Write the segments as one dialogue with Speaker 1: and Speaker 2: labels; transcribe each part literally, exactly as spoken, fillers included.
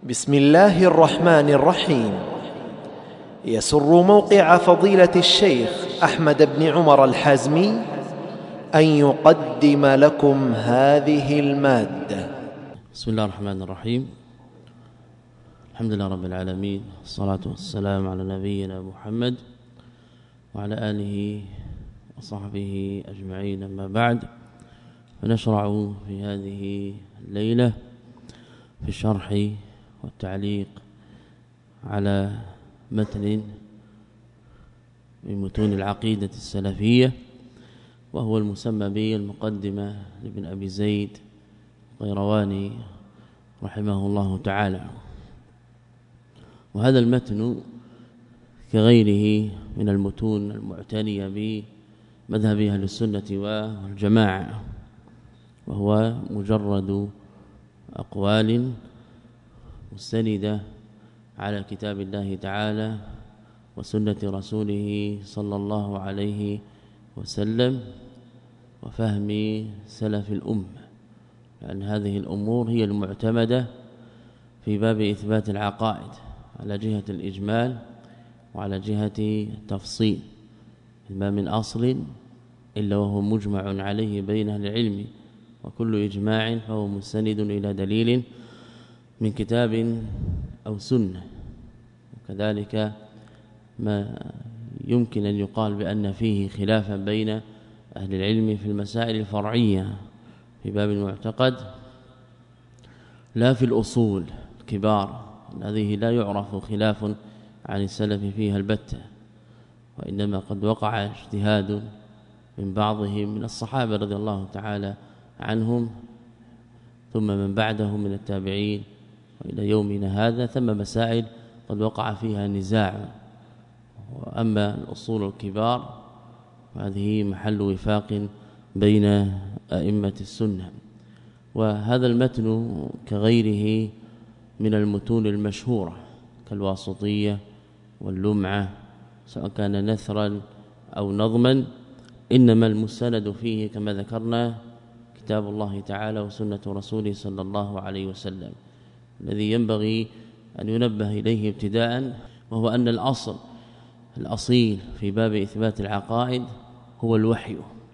Speaker 1: بسم الله الرحمن الرحيم. يسر موقع فضيلة الشيخ أحمد بن عمر الحازمي أن يقدم لكم هذه المادة.
Speaker 2: بسم الله الرحمن الرحيم. الحمد لله رب العالمين، والصلاة والسلام على نبينا محمد وعلى آله وصحبه أجمعين، أما بعد، فنشرع في هذه الليلة في الشرح والتعليق على متن من متون العقيدة السلفية، وهو المسمى بالمقدمة لابن أبي زيد القيرواني رحمه الله تعالى. وهذا المتن كغيره من المتون المعتنية بمذهب أهل السنة والجماعة، وهو مجرد أقوال مستندة على كتاب الله تعالى وسنة رسوله صلى الله عليه وسلم وفهم سلف الأمة، لأن هذه الأمور هي المعتمدة في باب إثبات العقائد على جهة الإجمال وعلى جهة التفصيل، ما من أصل إلا وهو مجمع عليه بين أهل العلم، وكل إجماع فهو مستند إلى دليل من كتاب أو سنة. وكذلك ما يمكن أن يقال بأن فيه خلافا بين أهل العلم في المسائل الفرعية في باب المعتقد، لا في الأصول الكبار، هذه لا يعرف خلاف عن السلف فيها البتة، وإنما قد وقع اجتهاد من بعضهم من الصحابة رضي الله تعالى عنهم، ثم من بعدهم من التابعين وإلى يومنا هذا، ثم مسائل قد وقع فيها نزاع. وأما الأصول الكبار فهذه محل وفاق بين أئمة السنة. وهذا المتن كغيره من المتون المشهورة كالواسطية واللمعة، سواء كان نثرا أو نظما، إنما المستند فيه كما ذكرنا كتاب الله تعالى وسنة رسوله صلى الله عليه وسلم، الذي ينبغي أن ينبه إليه ابتداء، وهو أن الأصل الأصيل في باب إثبات العقائد هو الوحي،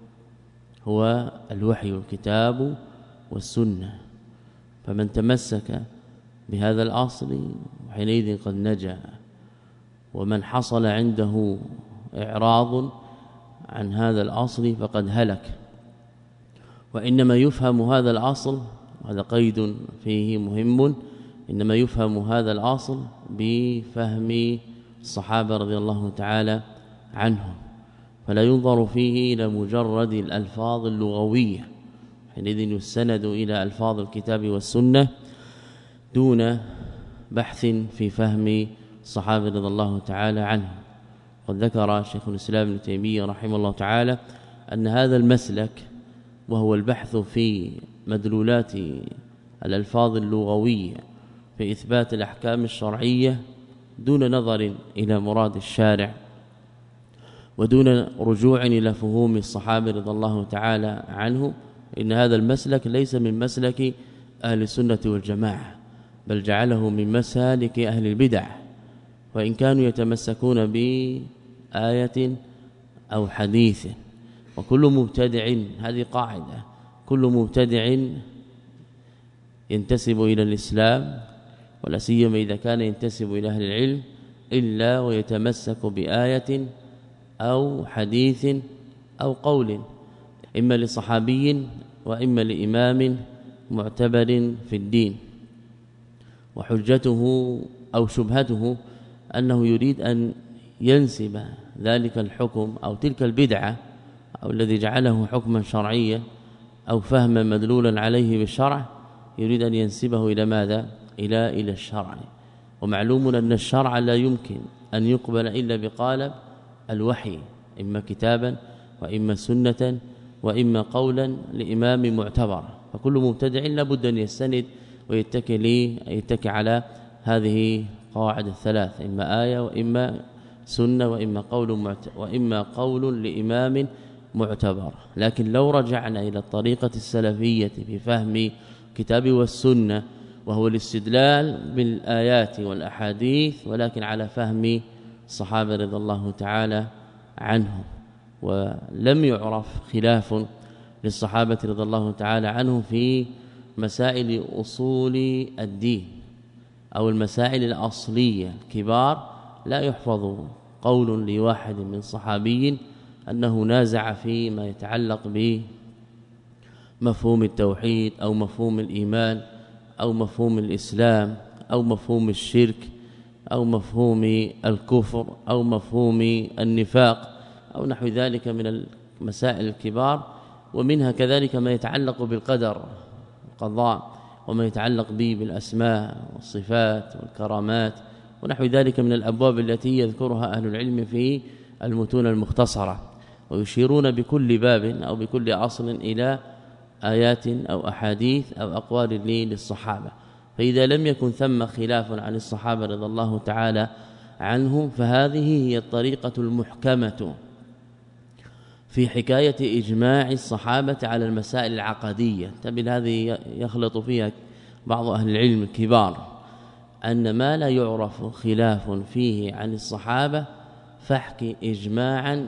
Speaker 2: هو الوحي الكتاب والسنة. فمن تمسك بهذا الأصل حينئذ قد نجا، ومن حصل عنده إعراض عن هذا الأصل فقد هلك. وإنما يفهم هذا الأصل، وهذا قيد فيه مهم، إنما يفهم هذا الأصل بفهم الصحابة رضي الله تعالى عنهم، فلا ينظر فيه إلى مجرد الألفاظ اللغوية، حينئذ يستند إلى ألفاظ الكتاب والسنة دون بحث في فهم الصحابة رضي الله تعالى عنهم. قد ذكر شيخ الإسلام ابن تيمية رحمه الله تعالى أن هذا المسلك، وهو البحث في مدلولات الألفاظ اللغوية في إثبات الأحكام الشرعية دون نظر إلى مراد الشارع ودون رجوع إلى فهوم الصحابة رضي الله تعالى عنهم، إن هذا المسلك ليس من مسلك أهل السنة والجماعة، بل جعله من مسالك أهل البدع، وإن كانوا يتمسكون بآية أو حديث. وكل مبتدع، هذه قاعدة، كل مبتدع ينتسب إلى الإسلام، ولا سيما إذا كان ينتسب إلى أهل العلم، إلا ويتمسك بآية أو حديث أو قول، إما لصحابي وإما لإمام معتبر في الدين. وحجته أو شبهته أنه يريد أن ينسب ذلك الحكم أو تلك البدعة أو الذي جعله حكما شرعيا أو فهما مدلولا عليه بالشرع، يريد أن ينسبه إلى ماذا؟ إلى إلى الشرع. ومعلوم أن الشرع لا يمكن أن يقبل إلا بقالب الوحي، إما كتابا وإما سنة وإما قولا لإمام معتبر. فكل مبتدع لابد أن يستند ويتكي لي يتكي على هذه قواعد الثلاث، إما آية وإما سنة وإما قول وإما قول لإمام معتبر. لكن لو رجعنا إلى الطريقة السلفية في فهم كتاب والسنة وهو الاستدلال بالآيات والأحاديث ولكن على فهم الصحابة رضي الله تعالى عنهم. ولم يعرف خلاف للصحابة رضي الله تعالى عنهم في مسائل أصول الدين أو المسائل الأصلية الكبار. لا يحفظ قول لواحد من صحابي أنه نازع فيما يتعلق بمفهوم التوحيد أو مفهوم الإيمان أو مفهوم الإسلام أو مفهوم الشرك أو مفهوم الكفر أو مفهوم النفاق أو نحو ذلك من المسائل الكبار. ومنها كذلك ما يتعلق بالقدر القضاء وما يتعلق به بالأسماء والصفات والكرامات ونحو ذلك من الأبواب التي يذكرها أهل العلم في المتون المختصرة، ويشيرون بكل باب أو بكل أصل إلى آيات أو أحاديث أو أقوال للصحابة. فإذا لم يكن ثم خلاف عن الصحابة رضي الله تعالى عنهم فهذه هي الطريقة المحكمة في حكاية إجماع الصحابة على المسائل العقدية. تبل هذه يخلط فيها بعض أهل العلم الكبار أن ما لا يعرف خلاف فيه عن الصحابة فاحكي إجماعا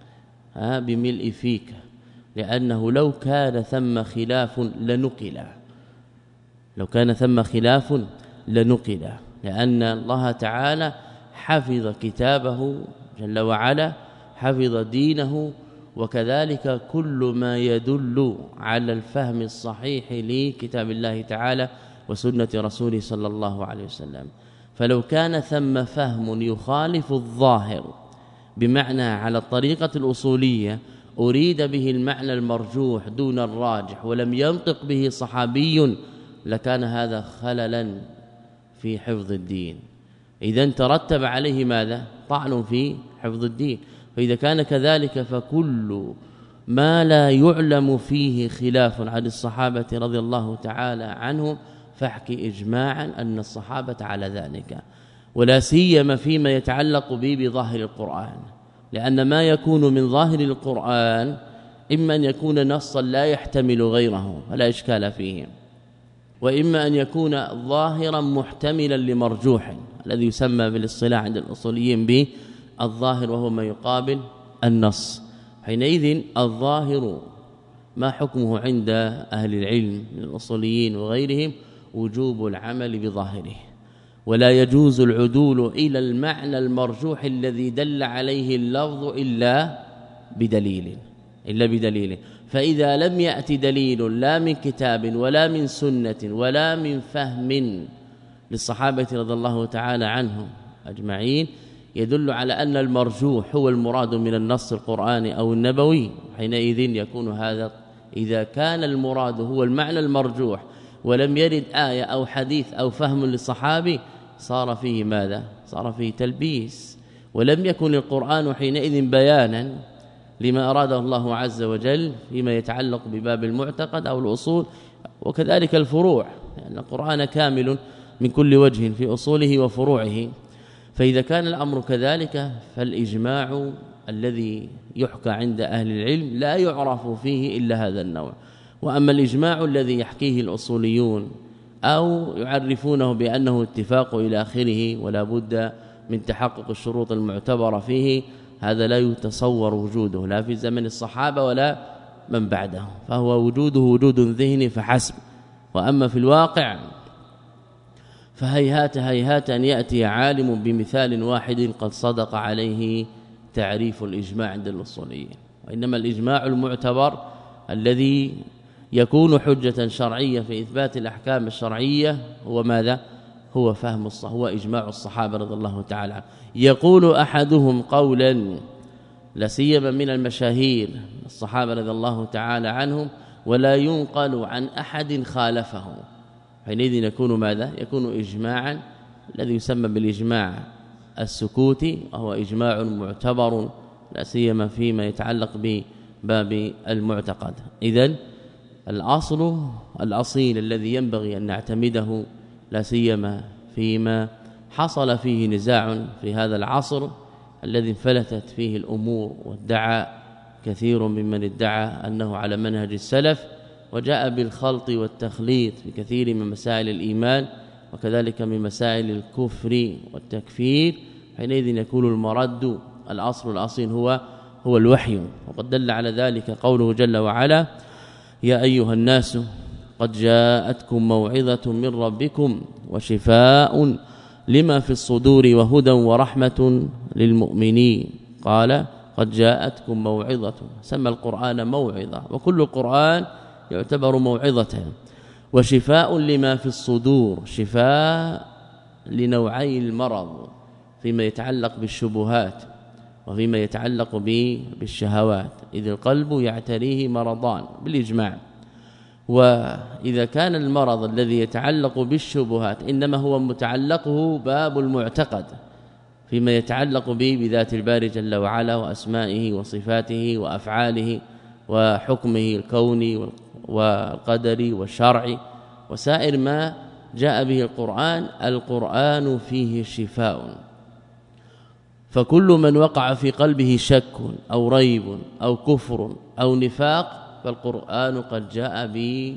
Speaker 2: بملء فيك، لأنه لو كان ثم خلاف لنقل لو كان ثم خلاف لنقل لأن الله تعالى حفظ كتابه جل وعلا، حفظ دينه، وكذلك كل ما يدل على الفهم الصحيح لكتاب الله تعالى وسنة رسوله صلى الله عليه وسلم. فلو كان ثم فهم يخالف الظاهر بمعنى على الطريقة الأصولية أريد به المعنى المرجوح دون الراجح ولم ينطق به صحابي لكان هذا خللا في حفظ الدين. إذن ترتب عليه ماذا؟ طعن في حفظ الدين. فإذا كان كذلك فكل ما لا يعلم فيه خلاف عن الصحابة رضي الله تعالى عنهم فاحكي إجماعا أن الصحابة على ذلك، ولا سيما فيما يتعلق به بظاهر القرآن، لأن ما يكون من ظاهر القرآن إما أن يكون نصا لا يحتمل غيره فلا إشكال فيه، وإما أن يكون ظاهرا محتملا لمرجوح الذي يسمى بالاصطلاح عند الأصوليين به الظاهر، وهو ما يقابل النص. حينئذ الظاهر ما حكمه عند أهل العلم من الأصوليين وغيرهم؟ وجوب العمل بظاهره، ولا يجوز العدول إلى المعنى المرجوح الذي دل عليه اللفظ إلا بدليل إلا بدليل فإذا لم يأتي دليل لا من كتاب ولا من سنة ولا من فهم للصحابة رضي الله تعالى عنهم أجمعين يدل على أن المرجوح هو المراد من النص القرآني أو النبوي، حينئذ يكون هذا إذا كان المراد هو المعنى المرجوح ولم يرد آية أو حديث أو فهم للصحابي صار فيه ماذا؟ صار فيه تلبيس، ولم يكن القرآن حينئذ بيانا لما أراده الله عز وجل فيما يتعلق بباب المعتقد أو الأصول وكذلك الفروع، لأن يعني القرآن كامل من كل وجه في أصوله وفروعه. فإذا كان الأمر كذلك فالإجماع الذي يحكى عند أهل العلم لا يعرف فيه إلا هذا النوع. وأما الإجماع الذي يحكيه الأصوليون أو يعرفونه بأنه اتفاق إلى آخره ولا بد من تحقق الشروط المعتبرة فيه، هذا لا يتصور وجوده لا في زمن الصحابة ولا من بعده، فهو وجوده وجود ذهني فحسب. وأما في الواقع فهيهات هيهات أن يأتي عالم بمثال واحد قد صدق عليه تعريف الإجماع عند الأصوليين، وإنما الإجماع المعتبر الذي يكون حجة شرعية في إثبات الأحكام الشرعية هو ماذا؟ هو فهم الصح هو إجماع الصحابة رضي الله تعالى عنهم. يقول أحدهم قولا لا سيما من المشاهير الصحابة رضي الله تعالى عنهم ولا ينقل عن أحد خالفه، حينئذ يكون ماذا؟ يكون إجماعا الذي يسمى بالإجماع السكوتي، وهو إجماع معتبر لا سيما فيما يتعلق بباب المعتقد. إذن الأصل الأصيل الذي ينبغي أن نعتمده لا سيما فيما حصل فيه نزاع في هذا العصر الذي انفلتت فيه الأمور وادعى كثير ممن ادعى أنه على منهج السلف، وجاء بالخلط والتخليط في كثير من مسائل الإيمان وكذلك من مسائل الكفر والتكفير، حينئذ يكون المرد الأصل الأصيل هو هو الوحي. وقد دل على ذلك قوله جل وعلا: يا أيها الناس قد جاءتكم موعظة من ربكم وشفاء لما في الصدور وهدى ورحمة للمؤمنين. قال: قد جاءتكم موعظة، سمى القرآن موعظة، وكل القرآن يعتبر موعظة. وشفاء لما في الصدور، شفاء لنوعي المرض فيما يتعلق بالشبهات وفيما يتعلق بالشهوات، إذ القلب يعتريه مرضان بالإجماع. وإذا كان المرض الذي يتعلق بالشبهات إنما هو متعلقه باب المعتقد فيما يتعلق به بذات الباري جل وعلا وأسمائه وصفاته وأفعاله وحكمه الكوني والقدري والشرعي وسائر ما جاء به القرآن، القرآن فيه شفاء. فكل من وقع في قلبه شك أو ريب أو كفر أو نفاق فالقرآن قد جاء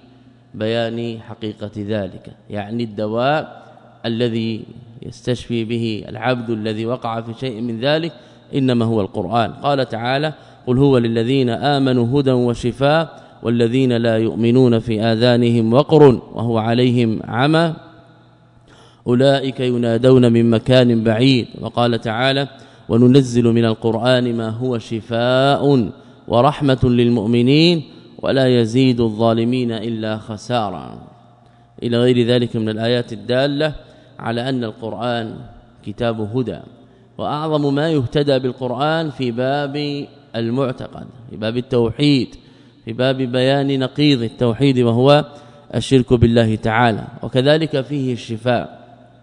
Speaker 2: ببيان حقيقة ذلك، يعني الدواء الذي يستشفي به العبد الذي وقع في شيء من ذلك إنما هو القرآن. قال تعالى: قل هو للذين آمنوا هدى وشفاء والذين لا يؤمنون في آذانهم وقر وهو عليهم عمى أولئك ينادون من مكان بعيد. وقال تعالى: وننزل من القرآن ما هو شفاء ورحمة للمؤمنين ولا يزيد الظالمين إلا خسارا، إلى غير ذلك من الآيات الدالة على أن القرآن كتاب هدى. وأعظم ما يهتدى بالقرآن في باب المعتقد، في باب التوحيد، في باب بيان نقيض التوحيد وهو الشرك بالله تعالى، وكذلك فيه الشفاء،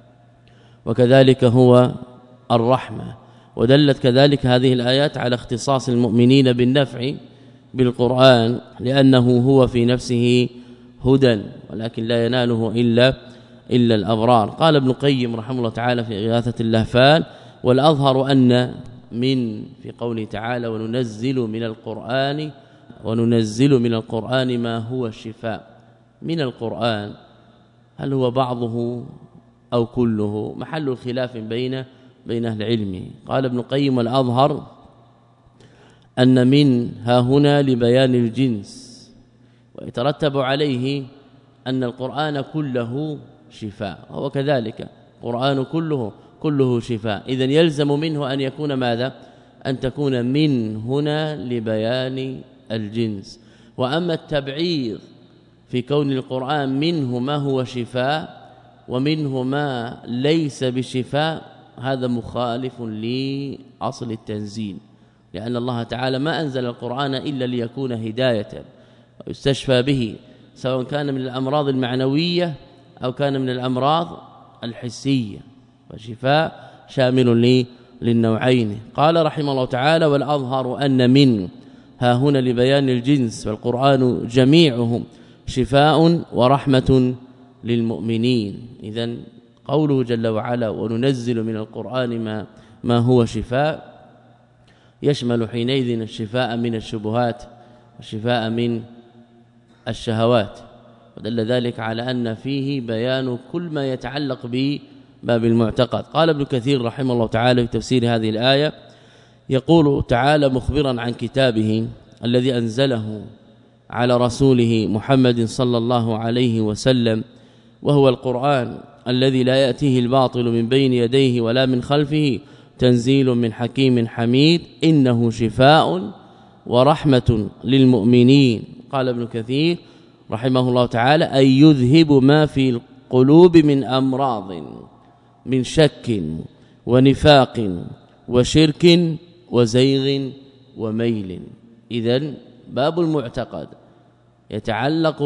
Speaker 2: وكذلك هو الرحمة. ودلت كذلك هذه الآيات على اختصاص المؤمنين بالنفع بالقرآن لأنه هو في نفسه هدى ولكن لا يناله إلا إلا الأبرار. قال ابن القيم رحمه الله تعالى في إغاثة اللهفان: والأظهر أن من في قوله تعالى وننزل من القرآن وننزل من القرآن ما هو شفاء، من القرآن هل هو بعضه أو كله؟ محل الخلاف بين بين اهل العلم. قال ابن القيم: والأظهر أن من ها هنا لبيان الجنس، ويترتب عليه أن القرآن كله شفاء، وهو كذلك القرآن كله كله شفاء. إذن يلزم منه أن يكون ماذا؟ أن تكون من هنا لبيان الجنس. وأما التبعيض في كون القرآن منه ما هو شفاء ومنه ما ليس بشفاء هذا مخالف لأصل التنزيل، لأن الله تعالى ما أنزل القرآن إلا ليكون هداية ويستشفى به، سواء كان من الأمراض المعنوية أو كان من الأمراض الحسية، فشفاء شامل للنوعين. قال رحمه الله تعالى: والأظهر أن من ها هنا لبيان الجنس، والقرآن جميعهم شفاء ورحمة للمؤمنين. إذن قوله جل وعلا وننزل من القرآن ما, ما هو شفاء يشمل حينئذ الشفاء من الشبهات والشفاء من الشهوات، ودل ذلك على أن فيه بيان كل ما يتعلق بباب المعتقد. قال ابن كثير رحمه الله تعالى في تفسير هذه الآية يقول تعالى مخبرا عن كتابه الذي أنزله على رسوله محمد صلى الله عليه وسلم، وهو القرآن الذي لا يأتيه الباطل من بين يديه ولا من خلفه تنزيل من حكيم حميد إنه شفاء ورحمة للمؤمنين. قال ابن كثير رحمه الله تعالى: أن يذهب ما في القلوب من أمراض من شك ونفاق وشرك وزيغ وميل. إذن باب المعتقد يتعلق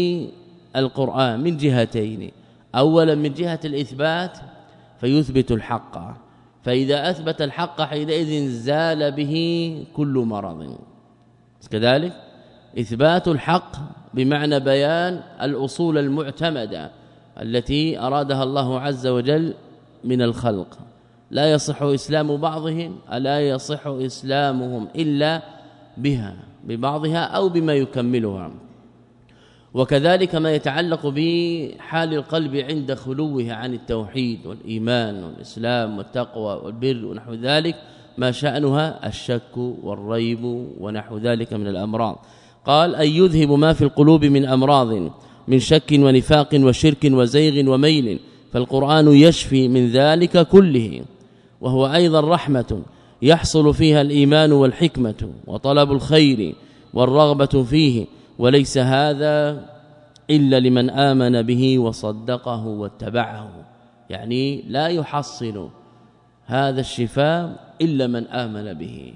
Speaker 2: بالقرآن من جهتين: أولا من جهة الإثبات فيثبت الحق، فإذا أثبت الحق حينئذ زال به كل مرض. كذلك إثبات الحق بمعنى بيان الأصول المعتمدة التي أرادها الله عز وجل من الخلق، لا يصح إسلام بعضهم ألا يصح إسلامهم إلا بها، ببعضها أو بما يكملها. وكذلك ما يتعلق بحال القلب عند خلوه عن التوحيد والإيمان والإسلام والتقوى والبر ونحو ذلك، ما شأنها الشك والريب ونحو ذلك من الأمراض. قال أن يذهب ما في القلوب من أمراض من شك ونفاق وشرك وزيغ وميل، فالقرآن يشفي من ذلك كله، وهو أيضا رحمة يحصل فيها الإيمان والحكمة وطلب الخير والرغبة فيه، وليس هذا إلا لمن آمن به وصدقه واتبعه. يعني لا يحصل هذا الشفاء إلا من آمن به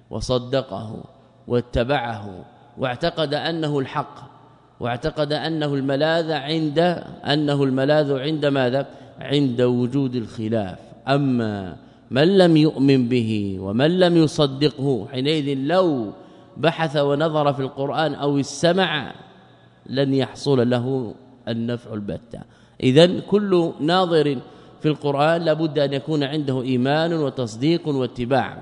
Speaker 2: وصدقه واتبعه واعتقد أنه الحق، واعتقد أنه الملاذ عند أنه الملاذ عند ماذا؟ عند وجود الخلاف. أما من لم يؤمن به ومن لم يصدقه حينئذ لو بحث ونظر في القرآن أو السمع لن يحصل له النفع البتة. إذن كل ناظر في القرآن لابد أن يكون عنده إيمان وتصديق واتباع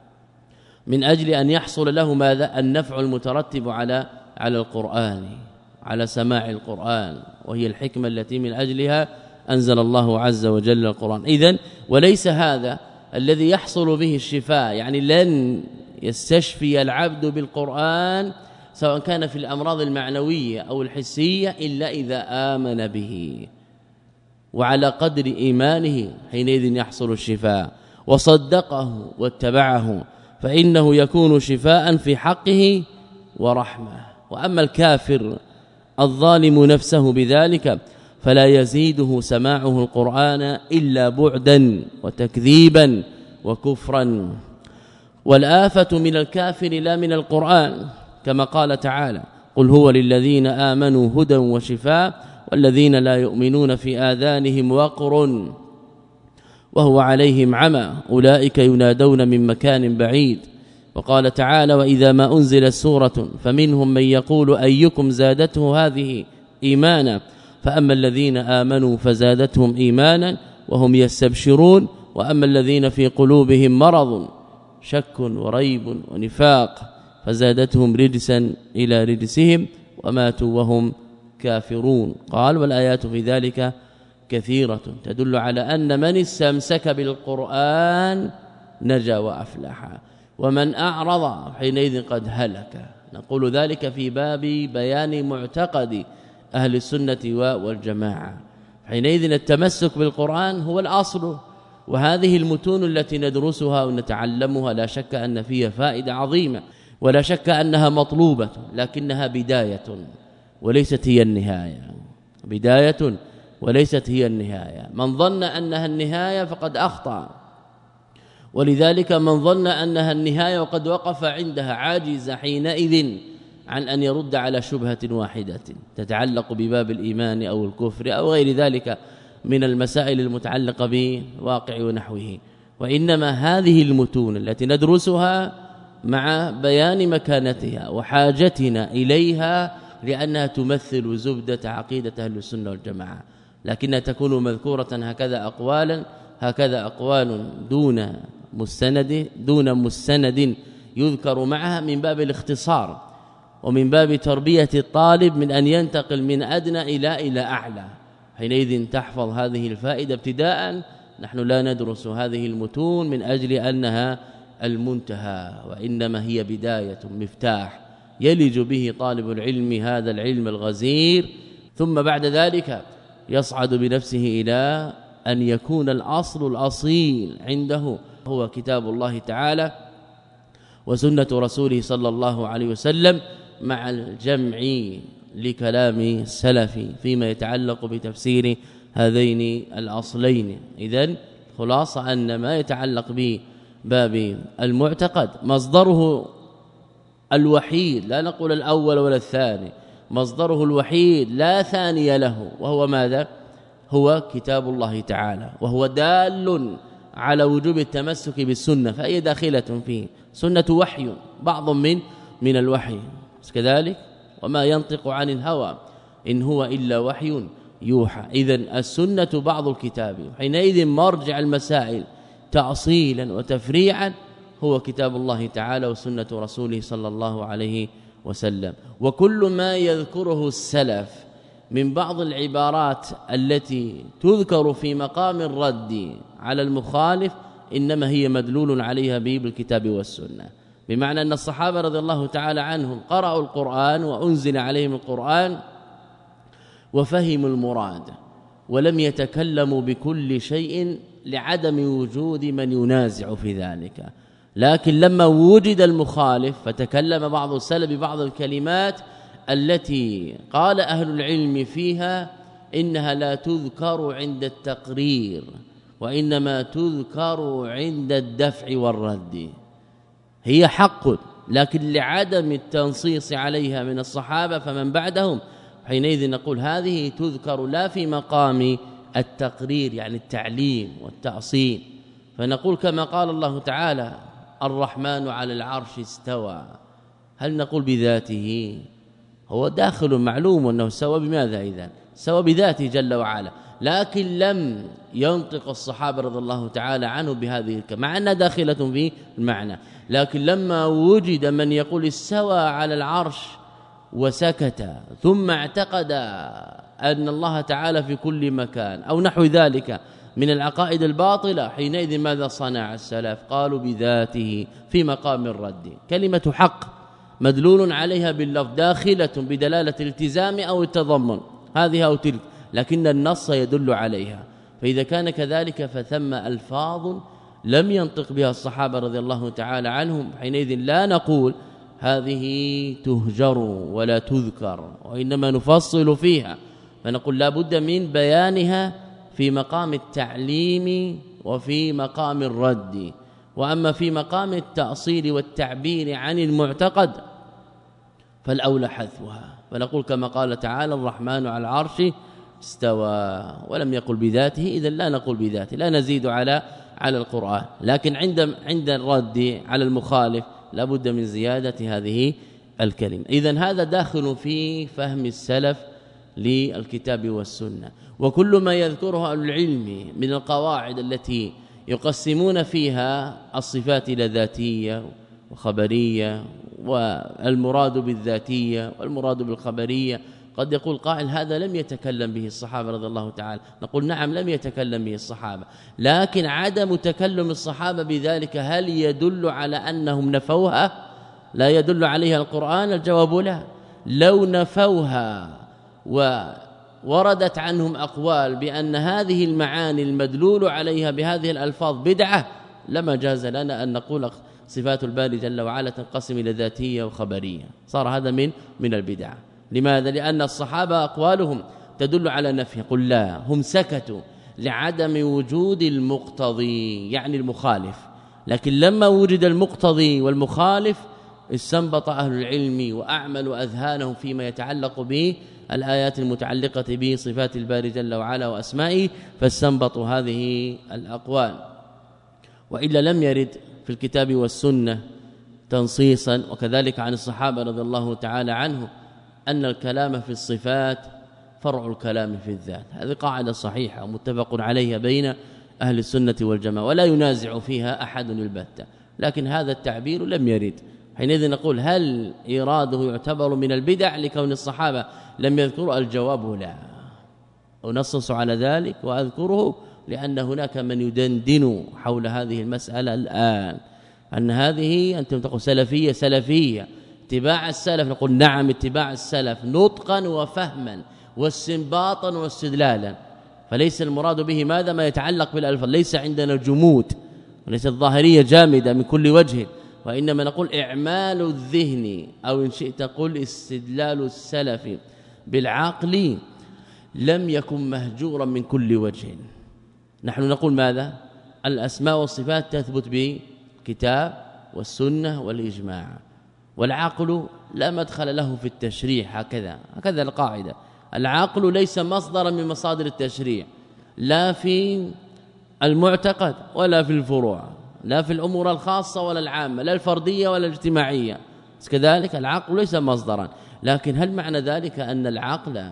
Speaker 2: من أجل أن يحصل له ماذا؟ النفع المترتب على على القرآن، على سماع القرآن، وهي الحكمة التي من أجلها أنزل الله عز وجل القرآن. إذن وليس هذا الذي يحصل به الشفاء، يعني لن يستشفي العبد بالقرآن سواء كان في الأمراض المعنوية أو الحسية إلا إذا آمن به، وعلى قدر إيمانه حينئذ يحصل الشفاء، وصدقه واتبعه فإنه يكون شفاء في حقه ورحمة. وأما الكافر الظالم نفسه بذلك فلا يزيده سماعه القرآن إلا بعدا وتكذيبا وكفرا. والآفة من الكافر لا من القرآن، كما قال تعالى قل هو للذين آمنوا هدى وشفاء والذين لا يؤمنون في آذانهم وقر وهو عليهم عمى أولئك ينادون من مكان بعيد. وقال تعالى وإذا ما أنزلت سورة فمنهم من يقول أيكم زادته هذه إيمانا فأما الذين آمنوا فزادتهم إيمانا وهم يستبشرون وأما الذين في قلوبهم مرض شك وريب ونفاق فزادتهم رجسا إلى رجسهم وماتوا وهم كافرون. قال والآيات في ذلك كثيرة تدل على أن من استمسك بالقرآن نجا وأفلح، ومن أعرض حينئذ قد هلك. نقول ذلك في باب بيان معتقد أهل السنة والجماعة. حينئذ التمسك بالقرآن هو الأصل، وهذه المتون التي ندرسها ونتعلمها لا شك أن فيها فائدة عظيمة، ولا شك أنها مطلوبة، لكنها بداية وليست هي النهاية. بداية وليست هي النهاية. من ظن أنها النهاية فقد أخطأ، ولذلك من ظن أنها النهاية وقد وقف عندها عاجز حينئذ عن أن يرد على شبهة واحدة تتعلق بباب الإيمان أو الكفر أو غير ذلك من المسائل المتعلقة بواقع ونحوه. وإنما هذه المتون التي ندرسها مع بيان مكانتها وحاجتنا إليها لأنها تمثل زبدة عقيدة أهل السنة والجماعة، لكنها تكون مذكورة هكذا أقوالا هكذا أقوال دون مستند دون مستند يذكر معها من باب الاختصار ومن باب تربية الطالب من أن ينتقل من أدنى إلى إلى أعلى. حينئذ تحفظ هذه الفائدة ابتداء. نحن لا ندرس هذه المتون من أجل أنها المنتهى، وإنما هي بداية مفتاح يلج به طالب العلم هذا العلم الغزير، ثم بعد ذلك يصعد بنفسه إلى أن يكون الأصل الأصيل عنده هو كتاب الله تعالى وسنة رسوله صلى الله عليه وسلم مع الجمع لكلام السلف فيما يتعلق بتفسير هذين الأصلين. إذن خلاصة أن ما يتعلق بباب المعتقد مصدره الوحيد، لا نقول الأول ولا الثاني، مصدره الوحيد لا ثاني له، وهو ماذا؟ هو كتاب الله تعالى، وهو دال على وجوب التمسك بالسنة، فهي داخلة فيه. سنة وحي بعض من من الوحي كذلك، وما ينطق عن الهوى إن هو إلا وحي يوحى. إذن السنة بعض الكتاب، حينئذ مرجع المسائل تأصيلا وتفريعا هو كتاب الله تعالى وسنة رسوله صلى الله عليه وسلم. وكل ما يذكره السلف من بعض العبارات التي تذكر في مقام الرد على المخالف إنما هي مدلول عليها به بالكتاب والسنة، بمعنى أن الصحابة رضي الله تعالى عنهم قرأوا القرآن وأنزل عليهم القرآن وفهموا المراد ولم يتكلموا بكل شيء لعدم وجود من ينازع في ذلك، لكن لما وجد المخالف فتكلم بعض السلف ببعض الكلمات التي قال أهل العلم فيها إنها لا تذكر عند التقرير وإنما تذكر عند الدفع والرد، هي حق لكن لعدم التنصيص عليها من الصحابة فمن بعدهم، حينئذ نقول هذه تذكر لا في مقام التقرير يعني التعليم والتأصيل، فنقول كما قال الله تعالى الرحمن على العرش استوى، هل نقول بذاته؟ هو داخل معلوم أنه استوى بماذا إذن؟ استوى بذاته جل وعلا، لكن لم ينطق الصحابة رضي الله تعالى عنه بهذه مع أنها داخلة في المعنى، لكن لما وجد من يقول استوى على العرش وسكت ثم اعتقد أن الله تعالى في كل مكان أو نحو ذلك من العقائد الباطلة، حينئذ ماذا صنع السلف؟ قالوا بذاته في مقام الرد، كلمة حق مدلول عليها باللفظ داخلة بدلالة الالتزام أو التضمن هذه أو تلك، لكن النص يدل عليها، فإذا كان كذلك فثم ألفاظ لم ينطق بها الصحابة رضي الله تعالى عنهم، حينئذ لا نقول هذه تهجر ولا تذكر وإنما نفصل فيها، فنقول لا بد من بيانها في مقام التعليم وفي مقام الرد، وأما في مقام التأصيل والتعبير عن المعتقد فالأولى حذفها، فنقول كما قال تعالى الرحمن على العرش استوى ولم يقل بذاته، إذا لا نقول بذاته، لا نزيد على على القرآن، لكن عند عند الرد على المخالف لا بد من زيادة هذه الكلمة. إذن هذا داخل في فهم السلف للكتاب والسنة، وكل ما يذكره أهل العلم من القواعد التي يقسمون فيها الصفات إلى ذاتية وخبرية والمراد بالذاتية والمراد بالخبرية، قد يقول قائل هذا لم يتكلم به الصحابة رضي الله تعالى، نقول نعم لم يتكلم به الصحابة، لكن عدم تكلم الصحابة بذلك هل يدل على أنهم نفوها؟ لا يدل عليها القرآن؟ الجواب لا، لو نفوها ووردت عنهم أقوال بأن هذه المعاني المدلول عليها بهذه الألفاظ بدعة لما جاز لنا أن نقول صفات الباري جل وعلا تنقسم إلى ذاتية وخبرية، صار هذا من من البدع. لماذا؟ لأن الصحابة أقوالهم تدل على نفي، قل لا، هم سكتوا لعدم وجود المقتضي يعني المخالف، لكن لما وجد المقتضي والمخالف استنبط أهل العلم وأعملوا أذهانهم فيما يتعلق به الآيات المتعلقة بصفات الباري جل وعلا وأسمائه، فاستنبطوا هذه الأقوال، وإلا لم يرد في الكتاب والسنة تنصيصا وكذلك عن الصحابة رضي الله تعالى عنهم أن الكلام في الصفات فرع الكلام في الذات، هذه قاعدة صحيحة ومتفق عليها بين أهل السنة والجماعة ولا ينازع فيها أحد البتة، لكن هذا التعبير لم يرد، حينئذ نقول هل إراده يعتبر من البدع لكون الصحابة لم يذكروا؟ الجواب لا، ونصص على ذلك وأذكره لأن هناك من يدندن حول هذه المسألة الآن، أن هذه أنتم تقول سلفية سلفية اتباع السلف، نقول نعم اتباع السلف نطقا وفهما واستنباطا واستدلالا، فليس المراد به ماذا ما يتعلق بالألفاظ، ليس عندنا جمود وليس الظاهرية جامدة من كل وجه، وإنما نقول إعمال الذهن أو إن شئت قل استدلال السلف بالعقل لم يكن مهجورا من كل وجه. نحن نقول ماذا؟ الأسماء والصفات تثبت بالكتاب والسنة والإجماع، والعقل لا مدخل له في التشريع، هكذا هكذا القاعدة، العقل ليس مصدرا من مصادر التشريع لا في المعتقد ولا في الفروع، لا في الأمور الخاصة ولا العامة، لا الفردية ولا الاجتماعية، كذلك العقل ليس مصدرا، لكن هل معنى ذلك أن العقل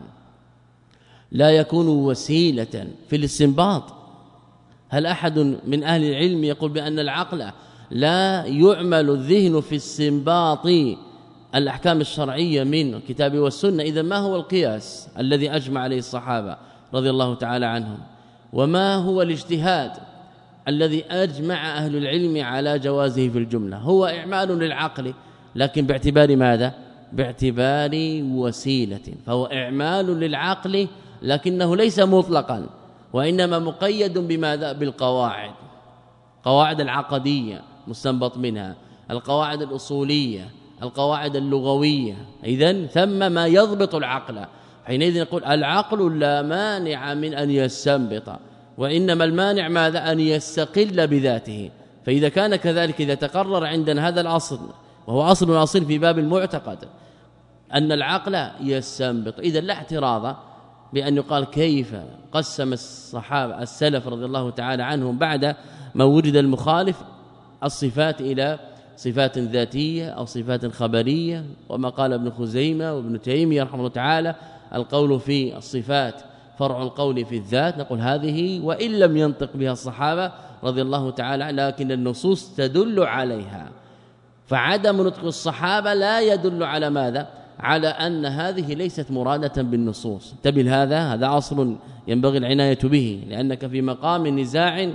Speaker 2: لا يكون وسيلة في الاستنباط؟ هل أحد من أهل العلم يقول بأن العقل لا يعمل الذهن في استنباط الأحكام الشرعية من الكتاب والسنة، إذا ما هو القياس الذي أجمع عليه الصحابة رضي الله تعالى عنهم؟ وما هو الاجتهاد الذي أجمع أهل العلم على جوازه في الجملة؟ هو إعمال للعقل، لكن باعتبار ماذا؟ باعتبار وسيلة، فهو إعمال للعقل لكنه ليس مطلقا، وإنما مقيد بماذا؟ بالقواعد، قواعد العقدية مستنبط منها، القواعد الأصولية، القواعد اللغوية. إذن ثم ما يضبط العقل، حينئذ نقول العقل لا مانع من أن يستنبط، وإنما المانع ماذا؟ أن يستقل بذاته. فإذا كان كذلك، إذا تقرر عندنا هذا الأصل، وهو أصل أصيل في باب المعتقد، أن العقل يستنبط، إذا لا اعتراض بأن يقال كيف قسم الصحابة السلف رضي الله تعالى عنهم بعد ما وجد المخالف الصفات إلى صفات ذاتية أو صفات خبرية، وما قال ابن خزيمة وابن تيمية رحمه الله تعالى القول في الصفات فرع القول في الذات. نقول هذه وإن لم ينطق بها الصحابة رضي الله تعالى، لكن النصوص تدل عليها، فعدم نطق الصحابة لا يدل على ماذا؟ على أن هذه ليست مرادة بالنصوص. انتبه، هذا هذا أصل ينبغي العناية به، لأنك في مقام نزاع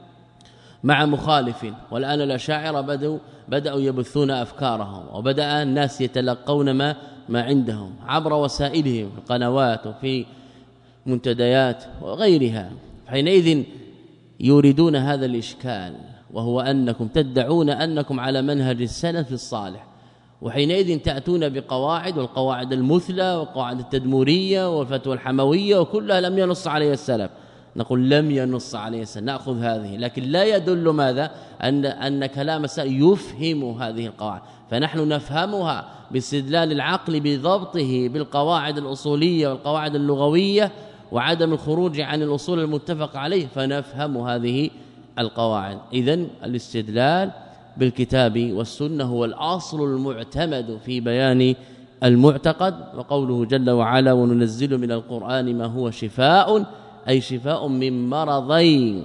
Speaker 2: مع مخالف، والآن الأشاعرة بدأوا بدأوا يبثون أفكارهم، وبدأ الناس يتلقون ما ما عندهم عبر وسائلهم في القنوات وفي منتديات وغيرها. حينئذ يريدون هذا الإشكال، وهو أنكم تدعون أنكم على منهج السلف الصالح، وحينئذ تأتون بقواعد، والقواعد المثلى والقواعد التدمورية والفتوى الحموية وكلها لم ينص عليها السلف. نقول لم ينص عليه السلف، نأخذ هذه، لكن لا يدل ماذا؟ أن أن كلام السلف يفهم هذه القواعد، فنحن نفهمها باستدلال العقل بضبطه بالقواعد الأصولية والقواعد اللغوية وعدم الخروج عن الأصول المتفق عليه، فنفهم هذه القواعد. إذن الاستدلال بالكتاب والسنة هو الأصل المعتمد في بيان المعتقد. وقوله جل وعلا وننزل من القرآن ما هو شفاء، أي شفاء من مرضي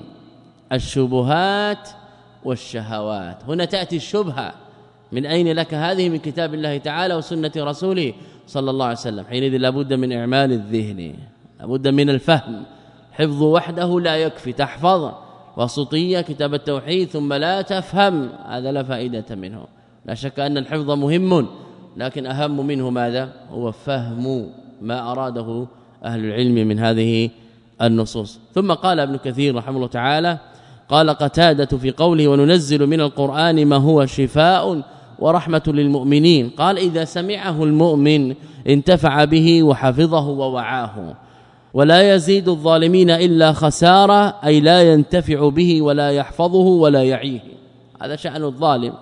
Speaker 2: الشبهات والشهوات. هنا تأتي الشبهة، من أين لك هذه؟ من كتاب الله تعالى وسنة رسوله صلى الله عليه وسلم. حينئذ لابد من إعمال الذهن، لابد من الفهم. حفظ وحده لا يكفي، تحفظ وسطية كتاب التوحيد ثم لا تفهم، هذا لا فائدة منه. لا شك أن الحفظ مهم، لكن أهم منه ماذا؟ هو فهم ما أراده أهل العلم من هذه النصوص. ثم قال ابن كثير رحمه الله تعالى، قال قتادة في قوله وننزل من القرآن ما هو شفاء ورحمة للمؤمنين، قال إذا سمعه المؤمن انتفع به وحفظه ووعاه، ولا يزيد الظالمين إلا خسارة، أي لا ينتفع به ولا يحفظه ولا يعيه. هذا شأن الظالم،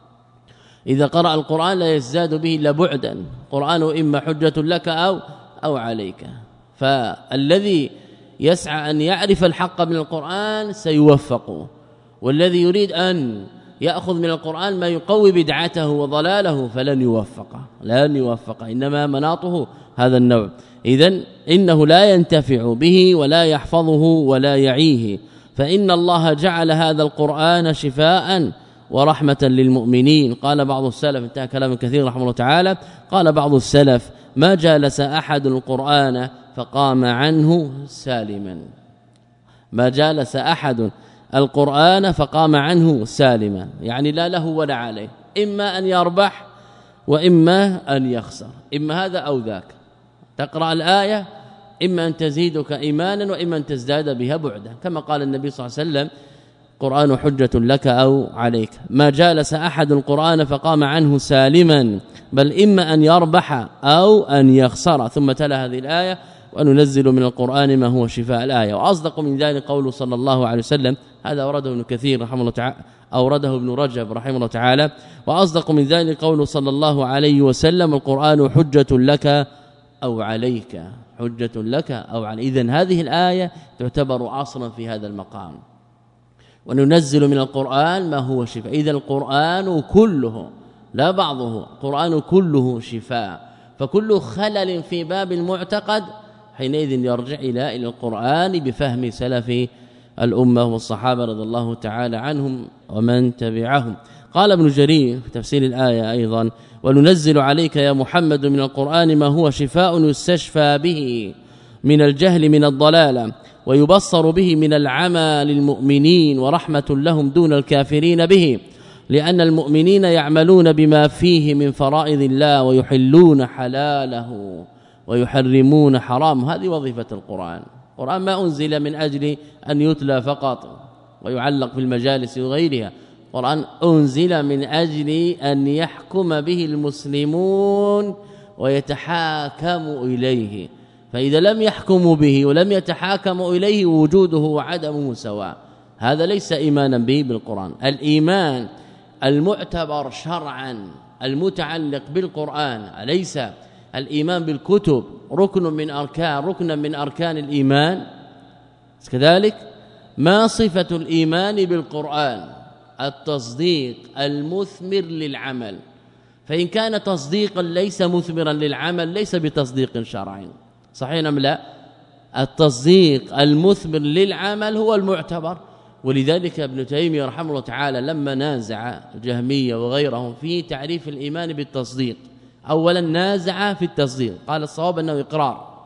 Speaker 2: إذا قرأ القرآن لا يزداد به إلا بعدا، القرآن إما حجة لك أو أو عليك. فالذي يسعى أن يعرف الحق من القرآن سيوفق، والذي يريد أن يأخذ من القرآن ما يقوي بدعته وضلاله فلن يوفق، لن يوفق، إنما مناطه هذا النوع. إذن إنه لا ينتفع به ولا يحفظه ولا يعيه، فإن الله جعل هذا القرآن شفاء ورحمة للمؤمنين. قال بعض السلف، انتهى كلام كثير رحمه الله تعالى، قال بعض السلف ما جالس أحد القرآن فقام عنه سالما، ما جالس أحد القرآن فقام عنه سالما، يعني لا له ولا عليه، إما أن يربح وإما أن يخسر، إما هذا أو ذاك. تقرأ الآية إما أن تزيدك إيمانا وإما أن تزداد بها بعدا، كما قال النبي صلى الله عليه وسلم قرآن حجة لك أو عليك. ما جالس أحد القرآن فقام عنه سالما، بل إما أن يربح أو أن يخسر. ثم تلا هذه الآية وننزل من القرآن ما هو شفاء، الآية. وأصدق من ذلك قوله صلى الله عليه وسلم، هذا أورده ابن كثير رحمه الله تعالى، أورده ابن رجب رحمه الله تعالى، وأصدق من ذلك قوله صلى الله عليه وسلم القرآن حجة لك أو عليك، حجة لك أو عليك. إذن هذه الآية تعتبر أصلا في هذا المقام. وننزل من القرآن ما هو شفاء، إذا القرآن كله لا بعضه، القرآن كله شفاء، فكل خلل في باب المعتقد حينئذ يرجع إلى إلى القرآن بفهم سلف الأمة والصحابة رضي الله تعالى عنهم ومن تبعهم. قال ابن جرير في تفسير الآية أيضا وننزل عليك يا محمد من القرآن ما هو شفاء يستشفى به من الجهل من الضلالة ويبصر به من العمى للمؤمنين ورحمة لهم دون الكافرين به لأن المؤمنين يعملون بما فيه من فرائض الله ويحلون حلاله ويحرمون حرام. هذه وظيفة القرآن. القرآن ما أنزل من أجل أن يتلى فقط ويعلق في المجالس وغيرها. القرآن أنزل من أجل أن يحكم به المسلمون ويتحاكموا إليه، فإذا لم يحكموا به ولم يتحاكموا إليه وجوده وعدمه سواء. هذا ليس إيمانا به بالقرآن. الإيمان المعتبر شرعا المتعلق بالقرآن أليس الإيمان بالكتب ركن من أركان ركنا من أركان الإيمان؟ كذلك ما صفة الإيمان بالقرآن؟ التصديق المثمر للعمل، فإن كان تصديقا ليس مثمرا للعمل ليس بتصديق شرعي. صحيح أم لا؟ التصديق المثمر للعمل هو المعتبر. ولذلك ابن تيمية رحمه الله تعالى لما نازع الجهمية وغيرهم في تعريف الإيمان بالتصديق، اولا نازع في التصديق، قال الصواب انه اقرار،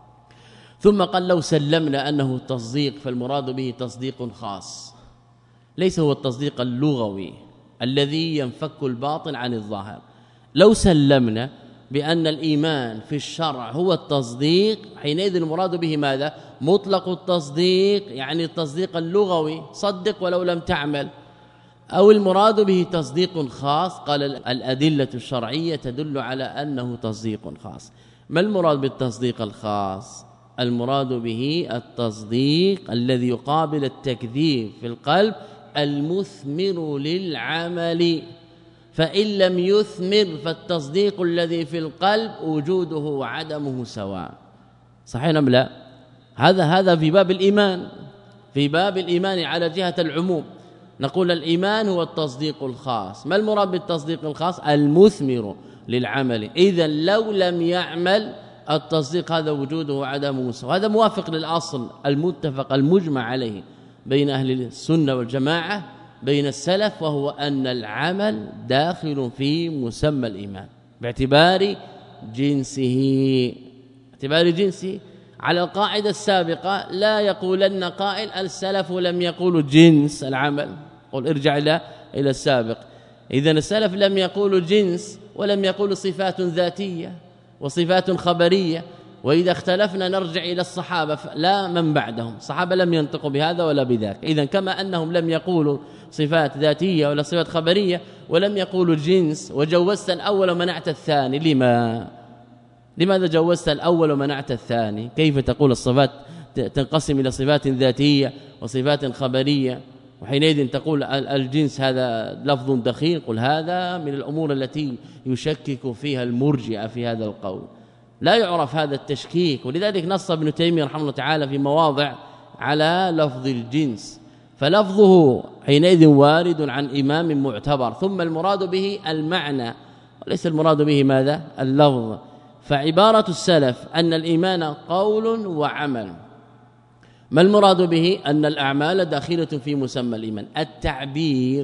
Speaker 2: ثم قال لو سلمنا انه تصديق فالمراد به تصديق خاص، ليس هو التصديق اللغوي الذي ينفك الباطن عن الظاهر. لو سلمنا بأن الإيمان في الشرع هو التصديق حينئذ المراد به ماذا؟ مطلق التصديق، يعني التصديق اللغوي صدق ولو لم تعمل، أو المراد به تصديق خاص. قال الأدلة الشرعية تدل على أنه تصديق خاص. ما المراد بالتصديق الخاص؟ المراد به التصديق الذي يقابل التكذيب في القلب المثمر للعمل، فإن لم يثمر فالتصديق الذي في القلب وجوده وعدمه سواء. صحيح أم لا؟ هذا هذا في باب الإيمان، في باب الإيمان على جهة العموم نقول الإيمان هو التصديق الخاص. ما المراد بالتصديق الخاص؟ المثمر للعمل. إذا لو لم يعمل التصديق هذا وجوده وعدمه سواء. هذا موافق للأصل المتفق المجمع عليه بين أهل السنة والجماعة بين السلف، وهو أن العمل داخل في مسمى الإيمان باعتبار جنسه، باعتبار جنسه. على القاعدة السابقة لا يقولن قائل السلف لم يقولوا جنس العمل، قل ارجع إلى إلى السابق. إذن السلف لم يقولوا جنس ولم يقولوا صفات ذاتية وصفات خبرية. وإذا اختلفنا نرجع إلى الصحابة لا من بعدهم، الصحابة لم ينطقوا بهذا ولا بذاك. إذن كما أنهم لم يقولوا صفات ذاتية ولا صفات خبرية ولم يقولوا جنس، وجوزت الأول ومنعت الثاني، لما لماذا جوزت الأول ومنعت الثاني؟ كيف تقول الصفات تنقسم إلى صفات ذاتية وصفات خبرية، وحينئذ تقول الجنس هذا لفظ دخيل؟ قل هذا من الأمور التي يشكك فيها المرجئة في هذا القول، لا يعرف هذا التشكيك. ولذلك نص ابن تيمية رحمه الله تعالى في مواضع على لفظ الجنس، فلفظه حينئذ وارد عن إمام معتبر، ثم المراد به المعنى وليس المراد به ماذا؟ اللفظ. فعبارة السلف أن الإيمان قول وعمل. ما المراد به؟ أن الأعمال داخلة في مسمى الإيمان. التعبير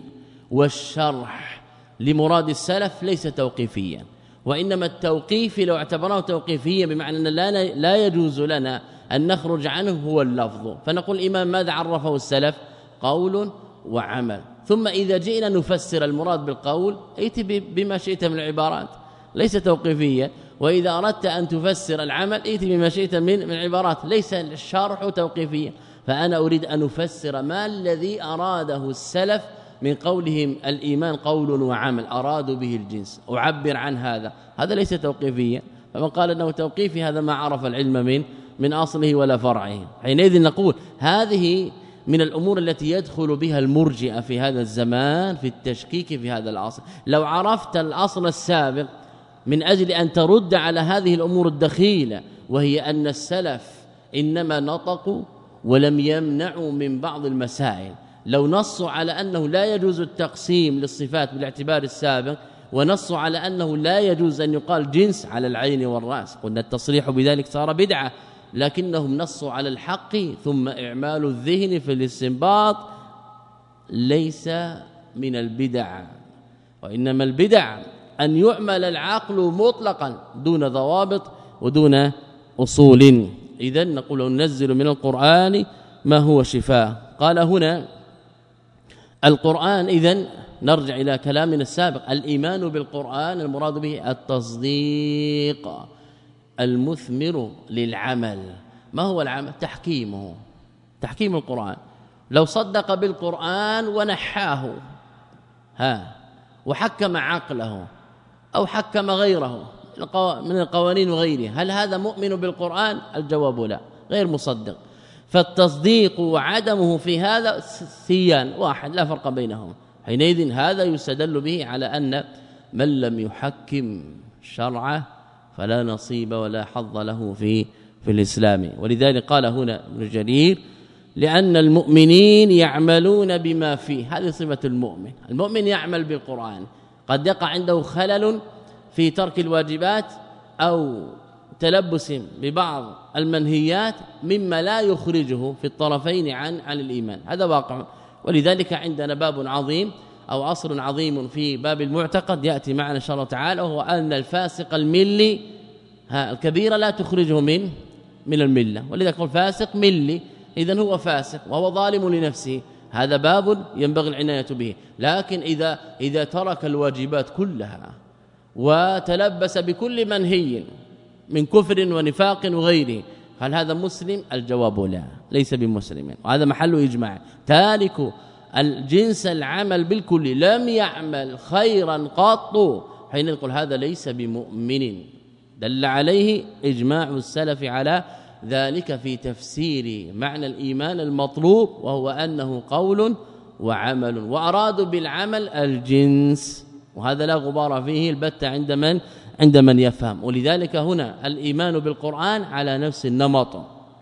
Speaker 2: والشرح لمراد السلف ليس توقيفيا، وإنما التوقيف لو اعتبرناه توقيفيا بمعنى أن لا, لا يجوز لنا أن نخرج عنه هو اللفظ. فنقول الإمام ماذا عرفه السلف؟ قول وعمل. ثم إذا جئنا نفسر المراد بالقول ائت بما شئت من العبارات، ليس توقيفيا. وإذا أردت أن تفسر العمل ائت بما شئت من من عبارات، ليس الشرح توقيفيا. فأنا أريد أن أفسر ما الذي أراده السلف من قولهم الإيمان قول وعمل، أرادوا به الجنس، أعبر عن هذا، هذا ليس توقيفيا. فمن قال أنه توقيفي هذا ما عرف العلم من من أصله ولا فرعه. حينئذ نقول هذه من الأمور التي يدخل بها المرجئة في هذا الزمان في التشكيك في هذا الأصل. لو عرفت الأصل السابق من أجل أن ترد على هذه الأمور الدخيلة، وهي أن السلف إنما نطقوا ولم يمنعوا من بعض المسائل. لو نصوا على أنه لا يجوز التقسيم للصفات بالاعتبار السابق، ونصوا على أنه لا يجوز أن يقال جنس على العين والرأس، قلنا التصريح بذلك صار بدعة، لكنهم نصوا على الحق ثم إعمال الذهن في الاستنباط ليس من البدع، وإنما البدع أن يعمل العقل مطلقا دون ضوابط ودون أصول. إذن نقول ننزل من القرآن ما هو شفاء. قال هنا القرآن إذن نرجع إلى كلامنا السابق الإيمان بالقرآن المراد به التصديق المثمر للعمل. ما هو العمل؟ تحكيمه، تحكيم القرآن. لو صدق بالقرآن ونحاه ها وحكم عقله أو حكم غيره من القوانين وغيرها، هل هذا مؤمن بالقرآن؟ الجواب لا، غير مصدق. فالتصديق وعدمه في هذا سيان واحد لا فرق بينهم. حينئذ هذا يستدل به على أن من لم يحكم شرعه فلا نصيب ولا حظ له في في الإسلام. ولذلك قال هنا ابن جرير لأن المؤمنين يعملون بما فيه. هذه صفة المؤمن. المؤمن يعمل بالقرآن. قد يقع عنده خلل في ترك الواجبات أو تلبس ببعض المنهيات مما لا يخرجه في الطرفين عن عن الإيمان، هذا واقع. ولذلك عندنا باب عظيم أو عصر عظيم في باب المعتقد يأتي معنا إن شاء الله تعالى، وهو أن الفاسق الملي ها الكبيرة لا تخرجه من من الملة. ولذلك يقول فاسق ملي، إذن هو فاسق وهو ظالم لنفسه، هذا باب ينبغي العناية به. لكن إذا إذا ترك الواجبات كلها وتلبس بكل منهي من كفر ونفاق وغيره، هل هذا مسلم؟ الجواب لا، ليس بمسلم. وهذا محل إجماع. تارك الجنس العمل بالكل لم يعمل خيرا قط، حين نقول هذا ليس بمؤمن. دل عليه إجماع السلف على ذلك في تفسير معنى الإيمان المطلوب، وهو أنه قول وعمل، وأرادوا بالعمل الجنس، وهذا لا غبار فيه البتة عند من عند من يفهم. ولذلك هنا الإيمان بالقرآن على نفس النمط،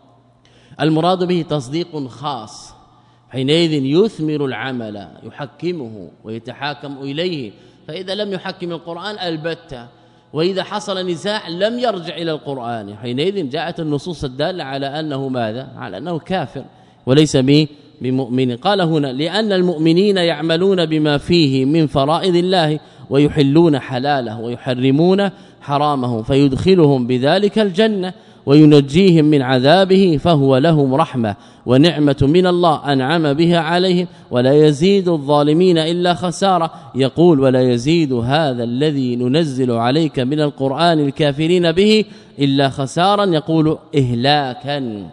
Speaker 2: المراد به تصديق خاص، حينئذ يثمر العمل يحكمه ويتحاكم إليه. فإذا لم يحكم القرآن البتة، وإذا حصل نزاع لم يرجع إلى القرآن، حينئذ جاءت النصوص الدالة على أنه ماذا؟ على أنه كافر وليس بمؤمن. قال هنا لأن المؤمنين يعملون بما فيه من فرائض الله ويحلون حلاله ويحرمون حرامه، فيدخلهم بذلك الجنة وينجيهم من عذابه، فهو لهم رحمة ونعمة من الله أنعم بها عليهم، ولا يزيد الظالمين إلا خسارة. يقول ولا يزيد هذا الذي ننزل عليك من القرآن الكافرين به إلا خسارا، يقول إهلاكا،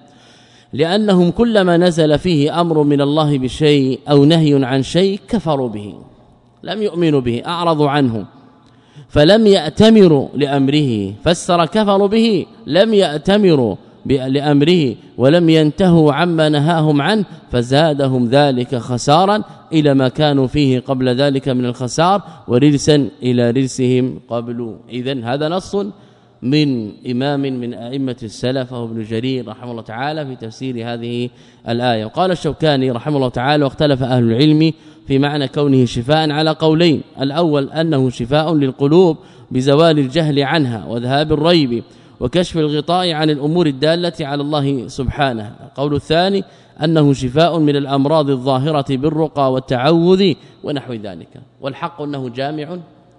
Speaker 2: لأنهم كلما نزل فيه أمر من الله بشيء أو نهي عن شيء كفروا به، لم يؤمنوا به، أعرضوا عنه، فلم يأتمروا لأمره. فسر كفروا به لم يأتمروا لأمره ولم ينتهوا عما نهاهم عنه، فزادهم ذلك خسارا إلى ما كانوا فيه قبل ذلك من الخسار، ورجسا إلى رجسهم قبل. إذن هذا نص من إمام من أئمة السلف وهو ابن جرير رحمه الله تعالى في تفسير هذه الآية. وقال الشوكاني رحمه الله تعالى واختلف أهل العلم في معنى كونه شفاء على قولين: الأول أنه شفاء للقلوب بزوال الجهل عنها وذهاب الريب وكشف الغطاء عن الأمور الدالة على الله سبحانه. القول الثاني أنه شفاء من الأمراض الظاهرة بالرقى والتعوذ ونحو ذلك. والحق أنه جامع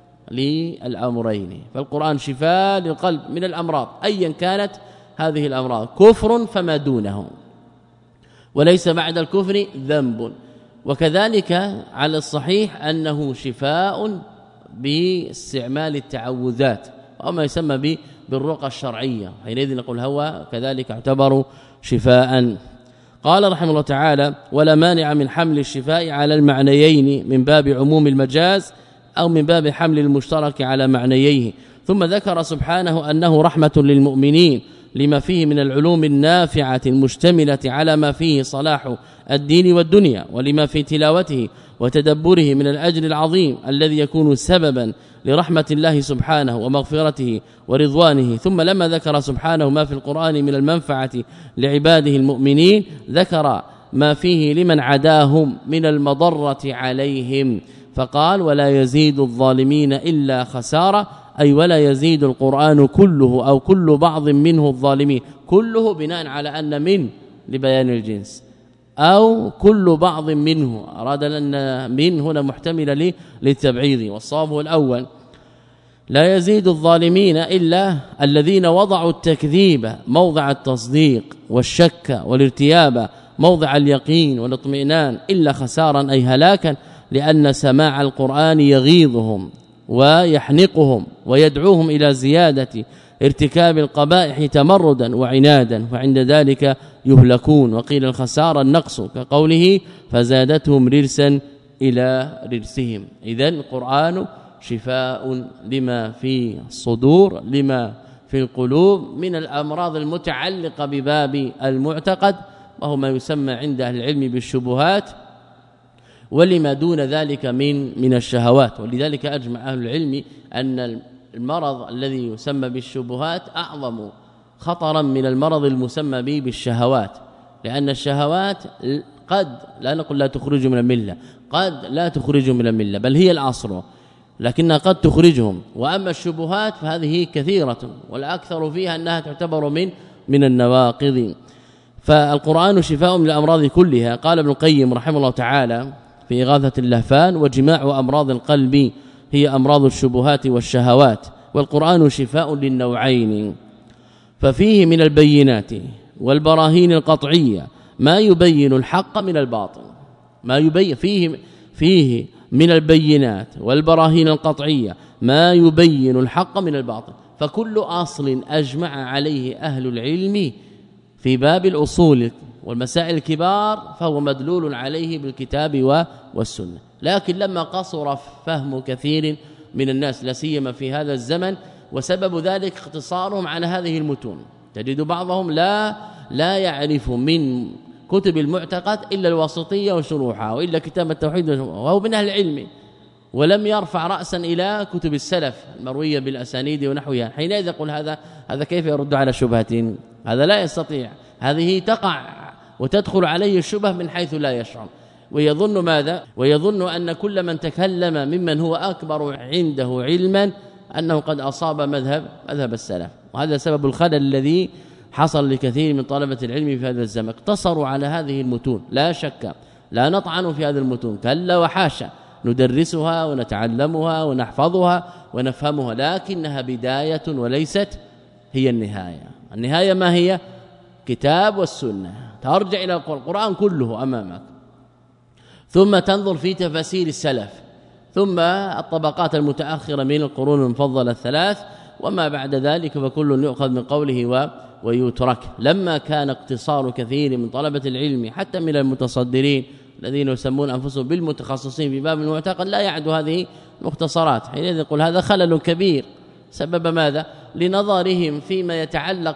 Speaker 2: للأمرين، فالقرآن شفاء للقلب من الأمراض أيا كانت هذه الأمراض، كفر فما دونه، وليس بعد الكفر ذنب. وكذلك على الصحيح أنه شفاء باستعمال التعوذات وما يسمى بالرقى الشرعية، حينئذ نقول هو كذلك اعتبر شفاء. قال رحمه الله تعالى: ولا مانع من حمل الشفاء على المعنيين من باب عموم المجاز أو من باب حمل المشترك على معنييه. ثم ذكر سبحانه أنه رحمة للمؤمنين لما فيه من العلوم النافعة المشتملة على ما فيه صلاح الدين والدنيا، ولما في تلاوته وتدبره من الأجر العظيم الذي يكون سببا لرحمة الله سبحانه ومغفرته ورضوانه. ثم لما ذكر سبحانه ما في القرآن من المنفعة لعباده المؤمنين، ذكر ما فيه لمن عداهم من المضرة عليهم، فقال: ولا يزيد الظالمين إلا خسارة، أي ولا يزيد القرآن كله أو كل بعض منه الظالمين، كله بناء على أن من لبيان الجنس، أو كل بعض منه، أراد أن من هنا محتملة للتبعيض، والصواب هو الأول. لا يزيد الظالمين إلا الذين وضعوا التكذيب موضع التصديق والشك والارتياب موضع اليقين والاطمئنان إلا خسارا أي هلاكا، لأن سماع القرآن يغيظهم ويحنقهم ويدعوهم إلى زيادة ارتكاب القبائح تمردا وعنادا، وعند ذلك يهلكون. وقيل الخسارة النقص كقوله فزادتهم رجسا إلى رجسهم. إذن القرآن شفاء لما في الصدور لما في القلوب من الأمراض المتعلقة بباب المعتقد، وهو ما يسمى عند أهل العلم بالشبهات، ولما دون ذلك من من الشهوات. ولذلك أجمع أهل العلم أن المرض الذي يسمى بالشبهات أعظم خطرا من المرض المسمى به بالشهوات، لأن الشهوات قد لا نقول لا تخرج من الملة، قد لا تخرج من الملة بل هي الأصل، لكنها قد تخرجهم. وأما الشبهات فهذه كثيرة والأكثر فيها أنها تعتبر من من النواقض. فالقرآن شفاء من الأمراض كلها. قال ابن القيم رحمه الله تعالى في إغاثة اللهفان: وجماع أمراض القلب هي أمراض الشبهات والشهوات، والقرآن شفاء للنوعين، ففيه من البينات والبراهين القطعية ما يبين الحق من الباطل، ما يبين فيه فيه من البينات والبراهين القطعية ما يبين الحق من الباطل. فكل أصل أجمع عليه أهل العلم في باب الأصول والمسائل الكبار فهو مدلول عليه بالكتاب والسنة. لكن لما قصر فهم كثير من الناس لا سيما في هذا الزمن، وسبب ذلك اختصارهم على هذه المتون، تجد بعضهم لا لا يعرف من كتب المعتقد إلا الواسطية وشروحها، وإلا كتاب التوحيد وهو من أهل العلم، ولم يرفع رأسا إلى كتب السلف المروية بالأسانيد ونحوها. حينئذ يقول هذا هذا كيف يرد على شبهة؟ هذا لا يستطيع، هذه تقع وتدخل عليه الشبه من حيث لا يشعر، ويظن ماذا؟ ويظن أن كل من تكلم ممن هو أكبر عنده علما أنه قد أصاب مذهب مذهب السلف. وهذا سبب الخلل الذي حصل لكثير من طلبة العلم في هذا الزمن، اقتصروا على هذه المتون. لا شك لا نطعن في هذه المتون، كلا وحاشا، ندرسها ونتعلمها ونحفظها ونفهمها، لكنها بداية وليست هي النهاية. النهاية ما هي؟ كتاب والسنة، ترجع إلى القرآن كله أمامك، ثم تنظر في تفاسير السلف، ثم الطبقات المتأخرة من القرون المفضلة الثلاث، وما بعد ذلك فكل يؤخذ من قوله و ويترك. لما كان اقتصار كثير من طلبة العلم حتى من المتصدرين الذين يسمون أنفسهم بالمتخصصين في باب المعتقد لا يعد هذه مختصرات، حينئذ يقول هذا خلل كبير. سبب ماذا؟ لنظرهم فيما يتعلق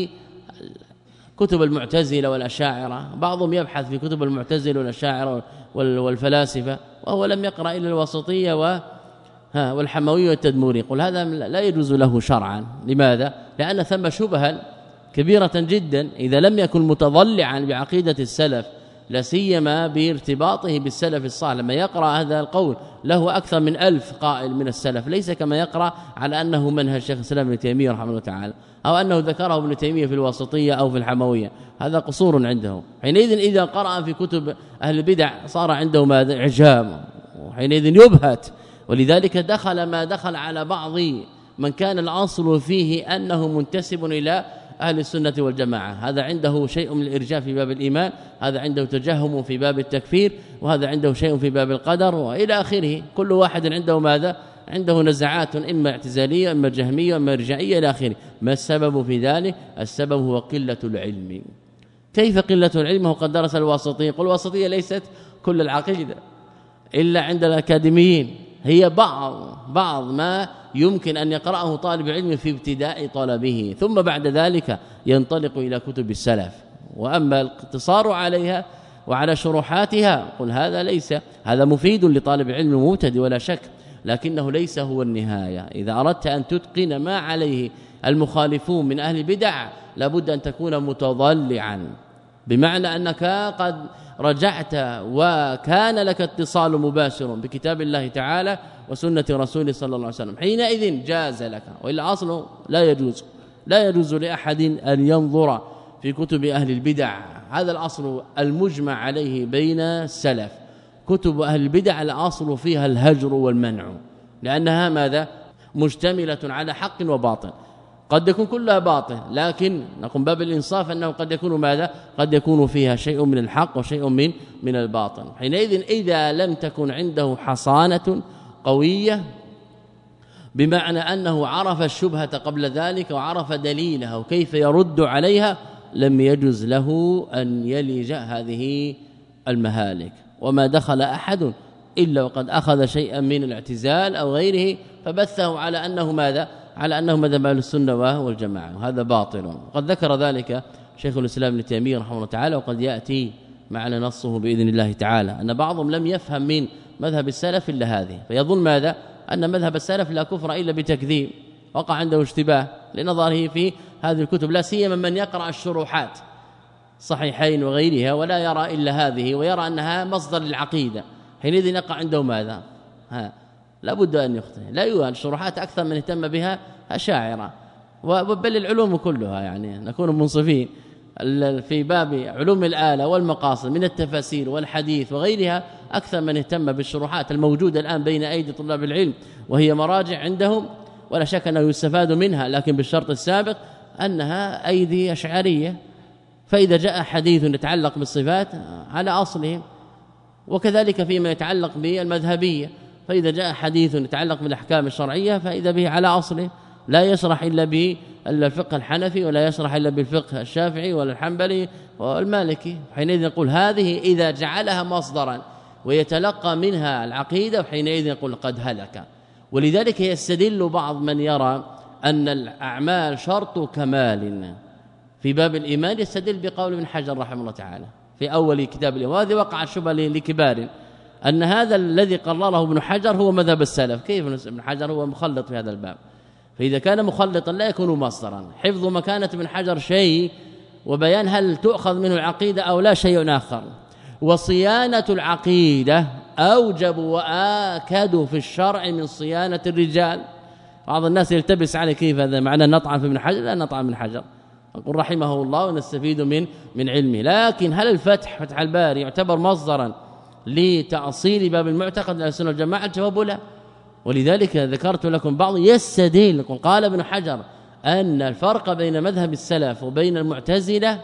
Speaker 2: بكتب المعتزلة والأشاعرة. بعضهم يبحث في كتب المعتزلة والأشاعرة والفلاسفة وهو لم يقرأ إلا الوسطية و والحموية والتدموري، يقول هذا لا يجوز له شرعا. لماذا؟ لأن ثم شبها كبيرة جدا إذا لم يكن متضلعا بعقيدة السلف، لا سيما بارتباطه بالسلف الصالح. لما يقرأ هذا القول له أكثر من ألف قائل من السلف، ليس كما يقرأ على أنه منهج شيخ الإسلام ابن تيمية رحمه الله تعالى، أو أنه ذكره ابن تيمية في الوسطية أو في الحموية، هذا قصور عنده. حينئذ إذا قرأ في كتب أهل البدع صار عنده ماذا؟ إعجام، وحينئذ يبهت. ولذلك دخل ما دخل على بعض من كان الأصل فيه أنه منتسب إلى أهل السنة والجماعة، هذا عنده شيء من الإرجاء في باب الإيمان، هذا عنده تجهم في باب التكفير، وهذا عنده شيء في باب القدر، وإلى آخره. كل واحد عنده ماذا؟ عنده نزعات إما اعتزالية إما جهمية إما إرجائية إلى آخره. ما السبب في ذلك؟ السبب هو قلة العلم. كيف قلة العلم؟ هو قد درس الواسطية. قل الواسطية ليست كل العقيدة إلا عند الأكاديميين، هي بعض بعض ما يمكن أن يقرأه طالب علم في ابتداء طلبه، ثم بعد ذلك ينطلق إلى كتب السلف. وأما الاقتصار عليها وعلى شروحاتها قل هذا ليس، هذا مفيد لطالب العلم المبتدئ ولا شك، لكنه ليس هو النهاية. إذا أردت أن تتقن ما عليه المخالفون من أهل البدع لابد أن تكون متضلعا، بمعنى أنك قد رجعت وكان لك اتصال مباشر بكتاب الله تعالى وسنة رسوله صلى الله عليه وسلم، حينئذ جاز لك. وإلا أصله لا يجوز لا يجوز لأحد أن ينظر في كتب أهل البدع هذا الأصل المجمع عليه بين السلف. كتب أهل البدع الأصل فيها الهجر والمنع، لأنها ماذا مشتملة على حق وباطل، قد يكون كلها باطل، لكن نقوم باب الإنصاف أنه قد يكون ماذا قد يكون فيها شيء من الحق وشيء من من الباطل. حينئذ إذا لم تكن عنده حصانة قوية بمعنى أنه عرف الشبهة قبل ذلك وعرف دليلها وكيف يرد عليها، لم يجوز له أن يلج هذه المهالك. وما دخل أحد إلا وقد أخذ شيئا من الاعتزال أو غيره فبثه على أنه ماذا على أنه مذهب أهل السنة والجماعة، وهذا باطل. وقد ذكر ذلك شيخ الإسلام ابن تيمية رحمه الله تعالى، وقد يأتي معنا نصه بإذن الله تعالى، أن بعضهم لم يفهم من مذهب السلف إلا هذه، فيظن ماذا أن مذهب السلف لا كفر إلا بتكذيب، وقع عنده اشتباه لنظره في هذه الكتب، لا سيما من يقرأ الشروحات صحيحين وغيرها ولا يرى إلا هذه ويرى أنها مصدر للعقيدة، حينئذ يقع عنده ماذا ها لا بد أن يخطئ. لا يوجد الشروحات أكثر من اهتم بها أشاعرة، وبل العلوم كلها يعني نكون منصفين في باب علوم الآلة والمقاصد من التفاسير والحديث وغيرها أكثر من اهتم بالشروحات الموجودة الآن بين أيدي طلاب العلم، وهي مراجع عندهم ولا شك أنه يستفاد منها، لكن بالشرط السابق أنها أيدي أشعرية. فإذا جاء حديث يتعلق بالصفات على أصلهم، وكذلك فيما يتعلق بالمذهبية، فإذا جاء حديث يتعلق بالأحكام الشرعية فإذا به على أصله، لا يشرح إلا بالفقه الحنفي ولا يشرح إلا بالفقه الشافعي ولا الحنبلي والمالكي. حينئذ نقول هذه إذا جعلها مصدرا ويتلقى منها العقيدة حينئذ نقول قد هلك. ولذلك يستدل بعض من يرى أن الأعمال شرط كمال في باب الإيمان، يستدل بقول ابن حجر رحمه الله تعالى في أول كتاب الإيمان، وهذه وقع الشبهة لكبار أن هذا الذي قرره ابن حجر هو مذهب السلف. كيف ابن حجر هو مخلط في هذا الباب؟ فإذا كان مخلطا لا يكون مصدرا. حفظ مكانة ابن حجر شيء، وبيان هل تؤخذ منه العقيدة أو لا شيء آخر. وصيانة العقيدة أوجب وآكد في الشرع من صيانة الرجال. بعض الناس يلتبس على كيف هذا معنى نطعن في ابن حجر، لا نطعن ابن حجر، نقول رحمه الله ونستفيد من من علمه. لكن هل الفتح فتح الباري يعتبر مصدرا لتأصيل باب المعتقد لأهل السنة والجماعة؟ الجواب لا. ولذلك ذكرت لكم بعض يستدل، قال ابن حجر أن الفرق بين مذهب السلف وبين المعتزلة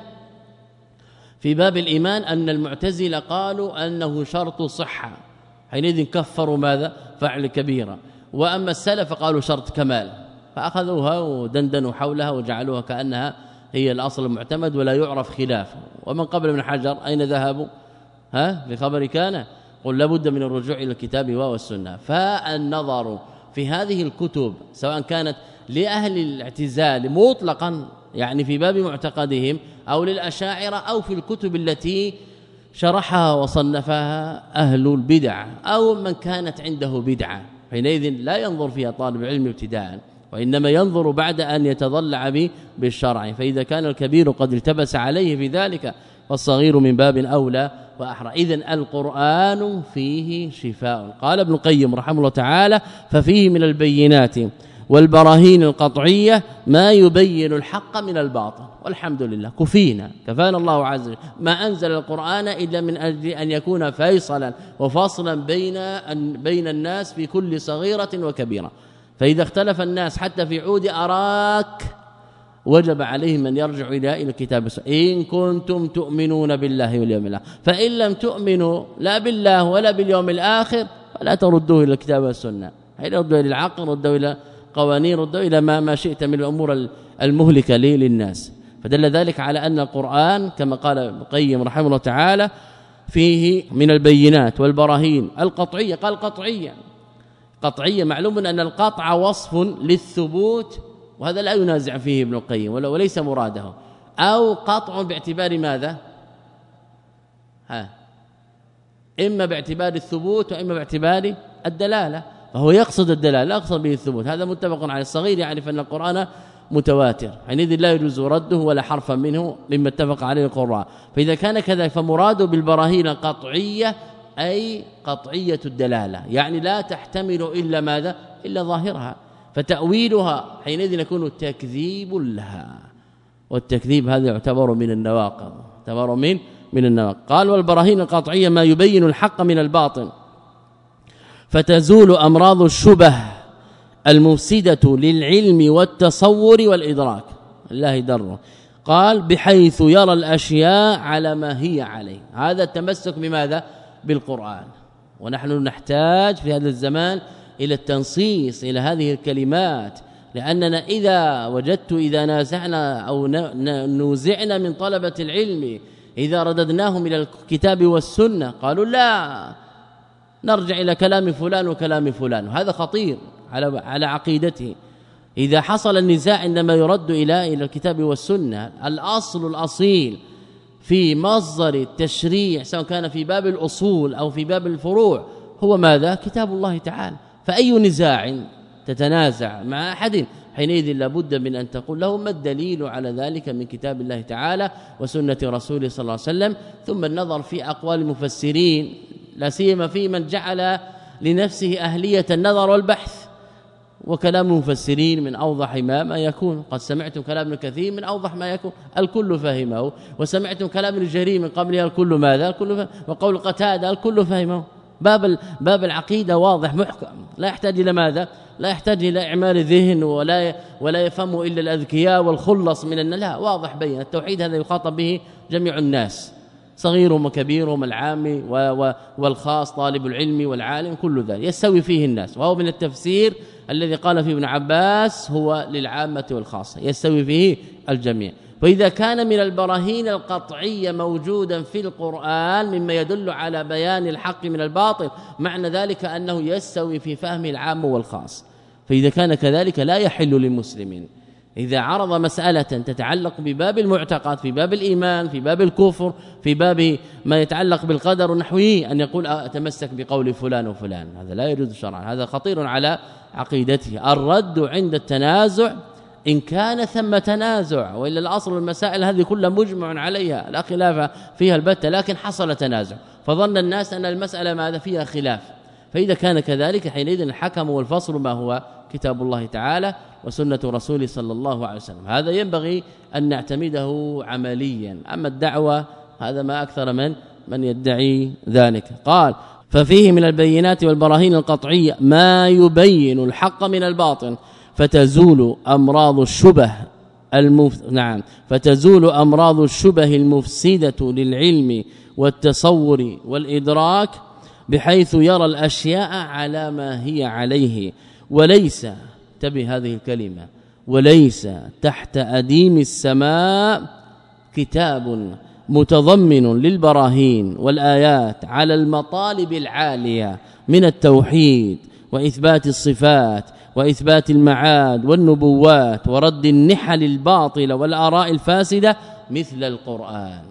Speaker 2: في باب الإيمان أن المعتزلة قالوا أنه شرط صحة، حينئذ كفروا ماذا فعل كبيرة، وأما السلف قالوا شرط كمال، فأخذوها ودندنوا حولها وجعلوها كأنها هي الأصل المعتمد ولا يعرف خلافه. ومن قبل ابن حجر أين ذهبوا؟ ها في خبر كان قل لابد من الرجوع إلى الكتاب والسنة. فالنظر في هذه الكتب سواء كانت لأهل الاعتزال مطلقا يعني في باب معتقدهم أو للأشاعرة أو في الكتب التي شرحها وصنفها أهل البدع أو من كانت عنده بدعة، حينئذ لا ينظر فيها طالب علم ابتداء، وإنما ينظر بعد أن يتضلع بالشرع. فإذا كان الكبير قد التبس عليه في ذلك فالصغير من باب أولى وأحرى. إذن القرآن فيه شفاء. قال ابن القيم رحمه الله تعالى ففيه من البينات والبراهين القطعية ما يبين الحق من الباطل. والحمد لله كفينا كفانا الله عز وجل، ما أنزل القرآن إلا من أجل أن يكون فيصلا وفصلا بين بين الناس في كل صغيرة وكبيرة. فإذا اختلف الناس حتى في عود أراك وجب عليهم أن يرجعوا إلى الكتاب إن كنتم تؤمنون بالله واليوم الآخر، فإن لم تؤمنوا لا بالله ولا باليوم الآخر فلا تردوه إلى الكتاب والسنة، ردوا إلى العقل، ردوا إلى قوانين، ردوا إلى ما ما شئت من الأمور المهلكة للناس. فدل ذلك على أن القرآن كما قال ابن القيم رحمه الله تعالى فيه من البينات والبراهين القطعية. قال قطعية قطعية معلوم أن القطع وصف للثبوت، وهذا لا ينازع فيه ابن القيم وليس مراده، أو قطع باعتبار ماذا ها إما باعتبار الثبوت وإما باعتبار الدلالة، فهو يقصد الدلالة لا يقصد به الثبوت. هذا متفق على الصغير يعرف أن القرآن متواتر، حينئذ لا يجوز رده ولا حرفا منه مما اتفق عليه القراء. فإذا كان كذلك فمراده بالبراهين القطعية أي قطعية الدلالة، يعني لا تحتمل إلا ماذا إلا ظاهرها، فتأويلها حينئذ يكون تكذيب لها، والتكذيب هذا يعتبر من النواقض. تبرؤ من من النواقض. قال والبراهين القطعية ما يبين الحق من الباطل فتزول أمراض الشبه المفسدة للعلم والتصور والإدراك. الله دره قال بحيث يرى الأشياء على ما هي عليه. هذا التمسك بماذا؟ بالقرآن. ونحن نحتاج في هذا الزمان إلى التنصيص إلى هذه الكلمات، لأننا إذا وجدت إذا نازعنا أو نوزعنا من طلبة العلم إذا رددناهم إلى الكتاب والسنة قالوا لا نرجع إلى كلام فلان وكلام فلان، وهذا خطير على على عقيدته. إذا حصل النزاع عندما يرد إلى إلى الكتاب والسنة، الأصل الأصيل في مصدر التشريع سواء كان في باب الأصول أو في باب الفروع هو ماذا؟ كتاب الله تعالى. فأي نزاع تتنازع مع أحد حينئذ لابد من أن تقول له ما الدليل على ذلك من كتاب الله تعالى وسنة رسوله صلى الله عليه وسلم، ثم النظر في أقوال المفسرين لا سيما في من جعل لنفسه أهلية النظر والبحث. وكلام المفسرين من أوضح ما, ما يكون. قد سمعتم كلام ابن كثير من أوضح ما يكون الكل فهمه، وسمعتم كلام ابن جرير من قبلها الكل ماذا؟ الكل فهم. وقول قتادة الكل فهمه. باب باب العقيدة واضح محكم، لا يحتاج إلى ماذا؟ لا يحتاج إلى إعمال الذهن ولا ولا يفهم إلا الأذكياء والخلص من الناس، لا واضح بين. التوحيد هذا يخاطب به جميع الناس صغيرهم وكبيرهم العام والخاص طالب العلم والعالم، كل ذلك يستوي فيه الناس. وهو من التفسير الذي قال فيه ابن عباس هو للعامة والخاصة، يستوي فيه الجميع. وإذا كان من البراهين القطعية موجودا في القرآن مما يدل على بيان الحق من الباطل، معنى ذلك أنه يستوي في فهم العام والخاص. فإذا كان كذلك لا يحل للمسلمين إذا عرض مسألة تتعلق بباب المعتقد في باب الإيمان في باب الكفر في باب ما يتعلق بالقدر ونحوه أن يقول أتمسك بقول فلان وفلان، هذا لا يجوز شرعا، هذا خطير على عقيدته. الرد عند التنازع إن كان ثم تنازع، وإلا الأصل المسائل هذه كلها مجمع عليها لا خلاف فيها البتة، لكن حصل تنازع فظن الناس أن المسألة ماذا فيها خلاف. فإذا كان كذلك حينئذ الحكم والفصل ما هو كتاب الله تعالى وسنة رسوله صلى الله عليه وسلم. هذا ينبغي أن نعتمده عمليا. أما الدعوة هذا ما أكثر من من يدعي ذلك. قال ففيه من البينات والبراهين القطعية ما يبين الحق من الباطل فتزول أمراض الشبه المف... نعم فتزول أمراض الشبه المفسدة للعلم والتصور والإدراك بحيث يرى الأشياء على ما هي عليه، وليس تبي هذه الكلمة وليس تحت أديم السماء كتاب متضمن للبراهين والآيات على المطالب العالية من التوحيد وإثبات الصفات وإثبات المعاد والنبوات ورد النحل الباطلة والآراء الفاسدة مثل القرآن.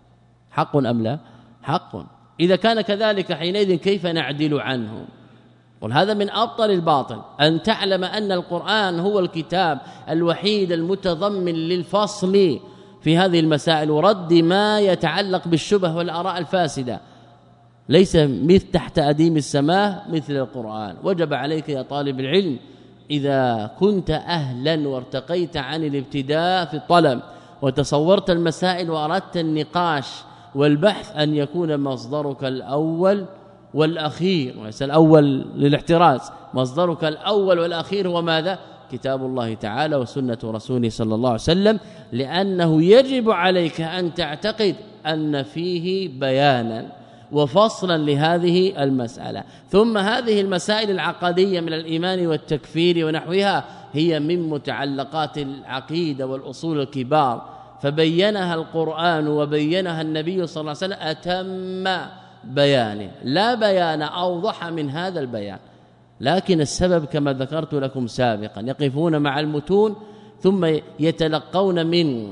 Speaker 2: حق أم لا؟ حق. إذا كان كذلك حينئذ كيف نعدل عنه؟ وهذا من أبطل الباطل أن تعلم أن القرآن هو الكتاب الوحيد المتضمن للفصل في هذه المسائل ورد ما يتعلق بالشبه والآراء الفاسدة، ليس مثل تحت أديم السماء مثل القرآن. وجب عليك يا طالب العلم إذا كنت أهلا وارتقيت عن الابتداء في الطلب وتصورت المسائل وأردت النقاش والبحث أن يكون مصدرك الأول والأخير، وليس الأول للاحتراز، مصدرك الأول والأخير هو ماذا؟ كتاب الله تعالى وسنة رسوله صلى الله عليه وسلم، لأنه يجب عليك أن تعتقد أن فيه بيانا وفصلا لهذه المسألة. ثم هذه المسائل العقدية من الإيمان والتكفير ونحوها هي من متعلقات العقيدة والأصول الكبار، فبينها القرآن وبينها النبي صلى الله عليه وسلم أتم بيان، لا بيان أوضح من هذا البيان. لكن السبب كما ذكرت لكم سابقا يقفون مع المتون ثم يتلقون من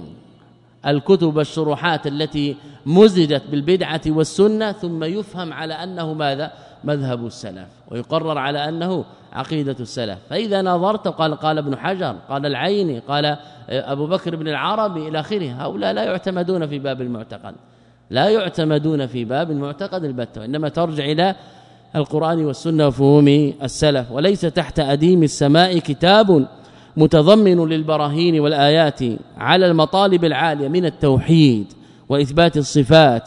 Speaker 2: الكتب الشروحات التي مزجت بالبدعة والسنة، ثم يفهم على أنه ماذا؟ مذهب السلف، ويقرر على أنه عقيدة السلف. فإذا نظرت قال قال ابن حجر قال العيني قال أبو بكر بن العربي إلى آخره، هؤلاء لا يعتمدون في باب المعتقد، لا يعتمدون في باب المعتقد البتة، إنما ترجع إلى القرآن والسنة وفهوم السلف. وليس تحت أديم السماء كتاب متضمن للبراهين والآيات على المطالب العالية من التوحيد وإثبات الصفات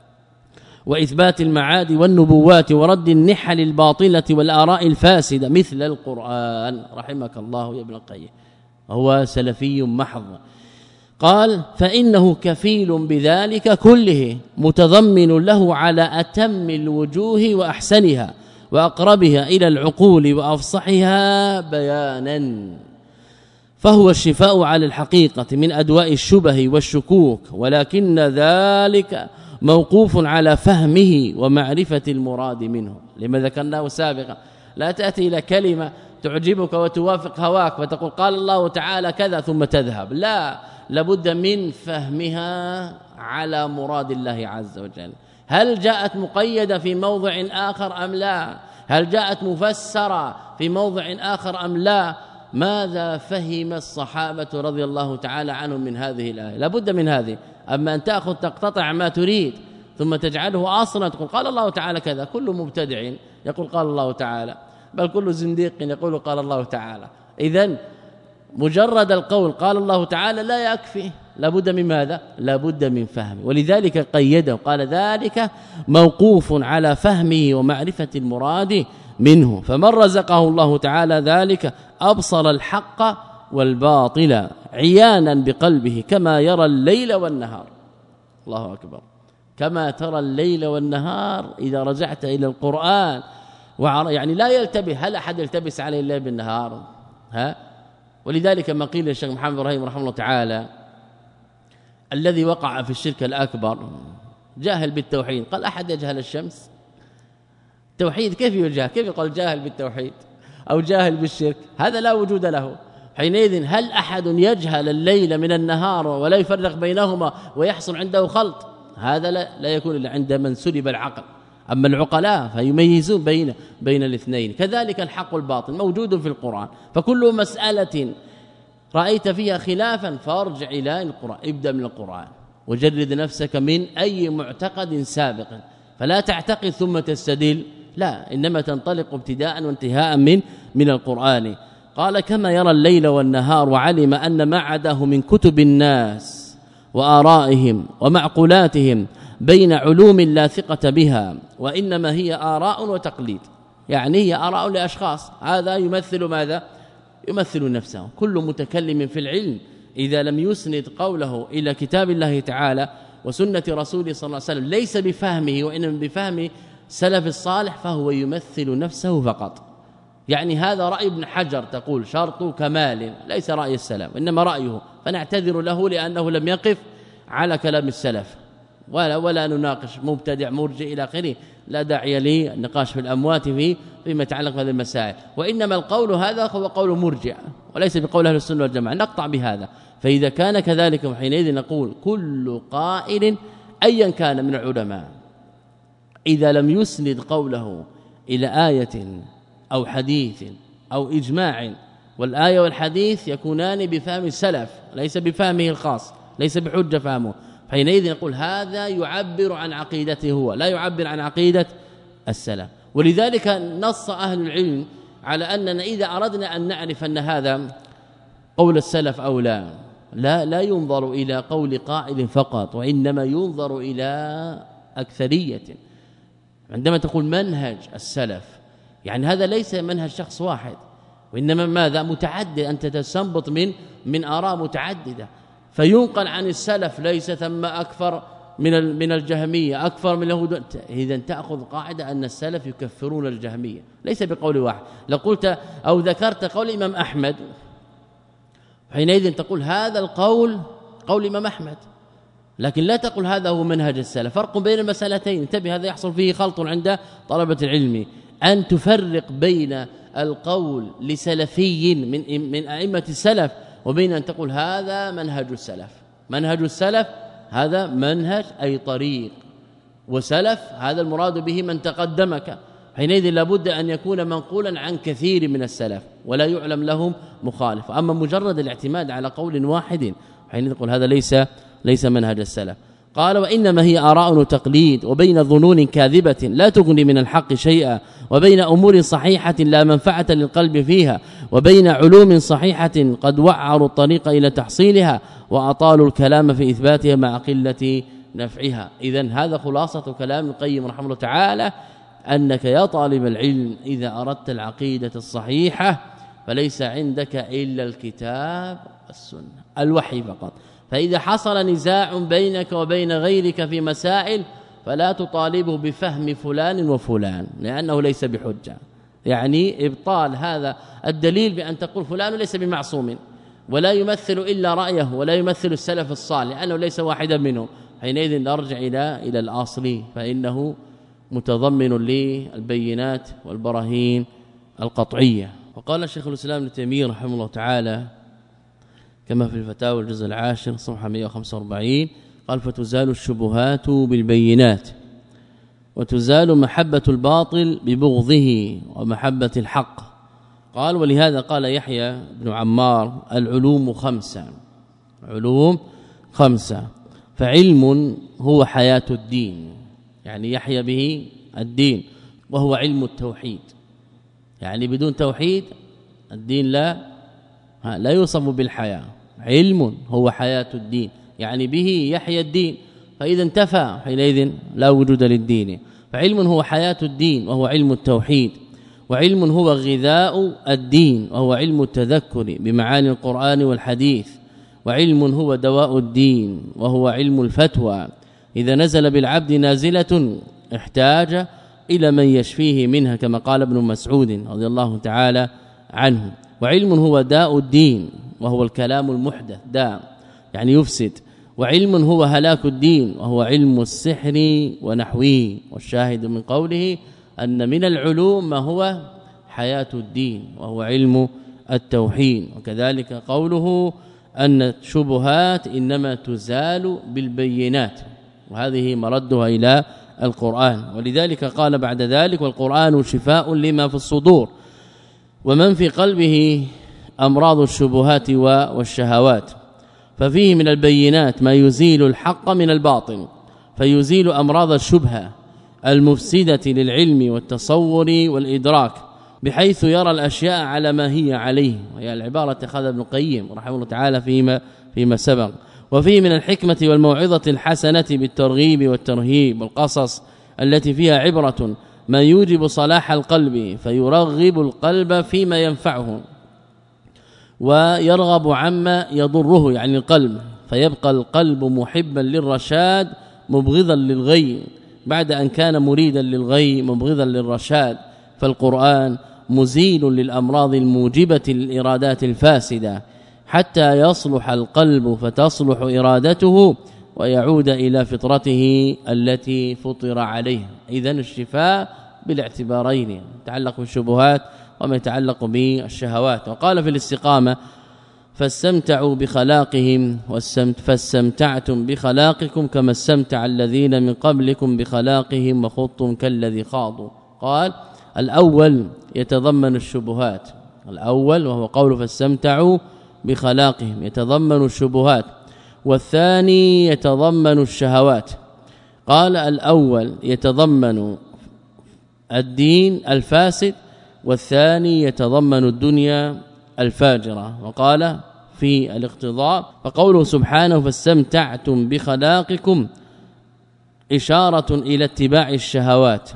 Speaker 2: وإثبات المعاد والنبوات ورد النحل الباطلة والآراء الفاسدة مثل القرآن رحمك الله يا ابن القيم. هو سلفي محض. قال فإنه كفيل بذلك كله متضمن له على أتم الوجوه وأحسنها وأقربها إلى العقول وأفصحها بيانا، فهو الشفاء على الحقيقة من أدواء الشبه والشكوك، ولكن ذلك موقوف على فهمه ومعرفة المراد منه. لما ذكرناه سابقا لا تأتي إلى كلمة تعجبك وتوافق هواك فتقول قال الله تعالى كذا ثم تذهب، لا، لابد من فهمها على مراد الله عز وجل. هل جاءت مقيدة في موضع آخر أم لا؟ هل جاءت مفسرة في موضع آخر أم لا؟ ماذا فهم الصحابة رضي الله تعالى عنهم من هذه الآية؟ لابد من هذه. أما أن تأخذ تقتطع ما تريد ثم تجعله أصلا تقول قال الله تعالى كذا، كل مبتدع يقول قال الله تعالى، بل كل زنديق يقول قال الله تعالى. إذن مجرد القول قال الله تعالى لا يكفي، لابد من ماذا؟ لابد من فهمه. ولذلك قيده قال ذلك موقوف على فهمه ومعرفة المراد منه، فمن رزقه الله تعالى ذلك أبصر الحق والباطل عيانا بقلبه كما يرى الليل والنهار. الله أكبر، كما ترى الليل والنهار إذا رجعت إلى القرآن. يعني لا يلتبس، هل أحد يلتبس عليه الليل بالنهار؟ ها؟ ولذلك ما قيل للشيخ محمد إبراهيم رحمه الله تعالى الذي وقع في الشرك الأكبر جاهل بالتوحيد، قال أحد يجهل الشمس؟ توحيد كيف يجهل؟ كيف يقول جاهل بالتوحيد أو جاهل بالشرك؟ هذا لا وجود له. حينئذ هل أحد يجهل الليل من النهار ولا يفرق بينهما ويحصل عنده خلط؟ هذا لا, لا يكون إلا عند من سلب العقل. أما العقلاء فيميزون بين بين الاثنين. كذلك الحق والباطل موجود في القرآن، فكل مسألة رأيت فيها خلافا فارجع إلى القرآن، ابدأ من القرآن وجرد نفسك من أي معتقد سابق، فلا تعتقد ثم تستدل، لا، إنما تنطلق ابتداء وانتهاء من من القرآن. قال كما يرى الليل والنهار، وعلم أن ما عداه من كتب الناس وآرائهم ومعقولاتهم بين علوم لا ثقة بها، وإنما هي آراء وتقليد. يعني هي آراء لأشخاص، هذا يمثل ماذا؟ يمثل نفسه. كل متكلم في العلم إذا لم يسند قوله إلى كتاب الله تعالى وسنة رسوله صلى الله عليه وسلم ليس بفهمه وإنما بفهم سلف الصالح فهو يمثل نفسه فقط. يعني هذا رأي ابن حجر تقول شرط كمال، ليس رأي السلف إنما رأيه، فنعتذر له لأنه لم يقف على كلام السلف، ولا ولا نناقش مبتدع مرجئ الى اخره، لا داعي للنقاش في الاموات في فيما يتعلق بهذه المسائل. وانما القول هذا هو قول مرجئ وليس بقول اهل السنه والجماعه، نقطع بهذا. فاذا كان كذلك حينئذ نقول كل قائل ايا كان من العلماء اذا لم يسند قوله الى آية او حديث او اجماع، والايه والحديث يكونان بفهم السلف ليس بفهمه الخاص، ليس بحجه فهمه، حينئذ نقول هذا يعبر عن عقيدته هو، لا يعبر عن عقيدة السلف. ولذلك نص أهل العلم على أننا إذا أردنا أن نعرف أن هذا قول السلف أو لا لا لا ينظر إلى قول قائل فقط، وإنما ينظر إلى أكثرية. عندما تقول منهج السلف يعني هذا ليس منهج شخص واحد، وإنما ماذا؟ متعدد، أنت تستنبط من من آراء متعددة، فينقل عن السلف ليس ثم أكثر من من الجهمية، أكثر من اليهود. إذا تأخذ قاعدة أن السلف يكفرون الجهمية ليس بقول واحد. لو قلت أو ذكرت قول الإمام أحمد حينئذ تقول هذا القول قول الإمام أحمد، لكن لا تقول هذا هو منهج السلف. فرق بين المسألتين، انتبه، هذا يحصل فيه خلط عند طلبة العلم، أن تفرق بين القول لسلفي من من أئمة السلف وبين أن تقول هذا منهج السلف. منهج السلف هذا منهج أي طريق، وسلف هذا المراد به من تقدمك، حينئذ لابد أن يكون منقولا عن كثير من السلف ولا يعلم لهم مخالف. أما مجرد الاعتماد على قول واحد حينئذ نقول هذا ليس ليس منهج السلف. قال وإنما هي آراء وتقليد، وبين ظنون كاذبة لا تغني من الحق شيئا، وبين أمور صحيحة لا منفعة للقلب فيها، وبين علوم صحيحة قد وعروا الطريق إلى تحصيلها وأطالوا الكلام في إثباتها مع قلة نفعها. إذن هذا خلاصة كلام القيم رحمه الله تعالى، أنك يا طالب العلم إذا أردت العقيدة الصحيحة فليس عندك إلا الكتاب والسنة، الوحي فقط. فإذا حصل نزاع بينك وبين غيرك في مسائل فلا تطالبه بفهم فلان وفلان، لأنه ليس بحجة. يعني إبطال هذا الدليل بأن تقول فلان ليس بمعصوم ولا يمثل إلا رأيه ولا يمثل السلف الصالح، لأنه ليس واحدا منهم. حينئذ نرجع إلى إلى الأصل، فإنه متضمن للبينات والبراهين القطعية. وقال الشيخ الإسلام ابن تيمية رحمه الله تعالى كما في الفتاوى الجزء العاشر صفحة مئة وخمسة وأربعين، قال: فتزال الشبهات بالبينات، وتزال محبة الباطل ببغضه ومحبة الحق. قال: ولهذا قال يحيى بن عمار: العلوم خمسة، علوم خمسة، فعلم هو حياة الدين، يعني يحيى به الدين، وهو علم التوحيد، يعني بدون توحيد الدين لا لا يوصف بالحياة. علم هو حياة الدين، يعني به يحيى الدين، فإذا انتفى حينئذ لا وجود للدين. فعلم هو حياة الدين وهو علم التوحيد، وعلم هو غذاء الدين وهو علم التذكر بمعاني القرآن والحديث، وعلم هو دواء الدين وهو علم الفتوى. إذا نزل بالعبد نازلة احتاج إلى من يشفيه منها، كما قال ابن مسعود رضي الله تعالى عنه. وعلم هو داء الدين وهو الكلام المحدث، داء يعني يفسد. وعلم هو هلاك الدين وهو علم السحر ونحوه. والشاهد من قوله أن من العلوم ما هو حياة الدين وهو علم التوحيد. وكذلك قوله أن الشبهات إنما تزال بالبينات، وهذه مردها إلى القرآن. ولذلك قال بعد ذلك: والقرآن شفاء لما في الصدور ومن في قلبه أمراض الشبهات والشهوات. ففيه من البينات ما يزيل الحق من الباطل، فيزيل أمراض الشبهة المفسدة للعلم والتصور والإدراك، بحيث يرى الأشياء على ما هي عليه. وهي العبارة اتخذ ابن القيم رحمه الله تعالى فيما فيما سبق. وفيه من الحكمة والموعظة الحسنة بالترغيب والترهيب والقصص التي فيها عبرة ما يوجب صلاح القلب، فيرغب القلب فيما ينفعه ويرغب عما يضره، يعني القلب، فيبقى القلب محبا للرشاد مبغضا للغي، بعد أن كان مريدا للغي مبغضا للرشاد. فالقرآن مزيل للأمراض الموجبة للإرادات الفاسدة، حتى يصلح القلب فتصلح إرادته ويعود إلى فطرته التي فطر عليها. إذن الشفاء بالاعتبارين، يتعلق بالشبهات وما يتعلق بالشهوات. وقال في الاستقامة: فاستمتعوا بخلاقهم فاستمتعتم بخلاقكم كما استمتع الذين من قبلكم بخلاقهم وخضتم كالذي خاضوا. قال: الأول يتضمن الشبهات، الأول وهو قول فاستمتعوا بخلاقهم يتضمن الشبهات، والثاني يتضمن الشهوات. قال: الأول يتضمن الدين الفاسد، والثاني يتضمن الدنيا الفاجرة. وقال في الاقتضاء: فقوله سبحانه فاستمتعتم بخلاقكم إشارة إلى اتباع الشهوات،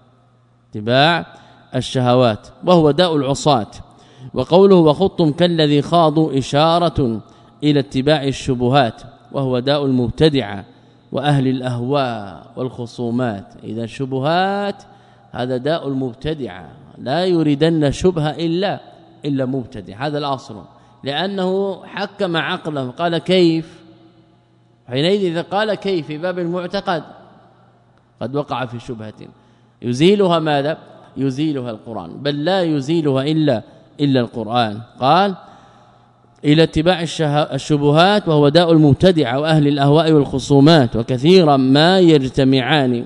Speaker 2: اتباع الشهوات وهو داء العصاة. وقوله وخضتم كالذي خاضوا إشارة إلى اتباع الشبهات وهو داء المبتدعة وأهل الأهواء والخصومات. إذا الشبهات هذا داء المبتدعة، لا يريدن شبهة إلا إلا مبتدع، هذا الأصل، لأنه حكم عقله قال كيف. حينئذ إذا قال كيف في باب المعتقد قد وقع في شبهة يزيلها ماذا؟ يزيلها القرآن، بل لا يزيلها إلا إلا القرآن. قال إلى اتباع الشبهات وهو داء المبتدع وأهل الأهواء والخصومات، وكثيرا ما يجتمعان،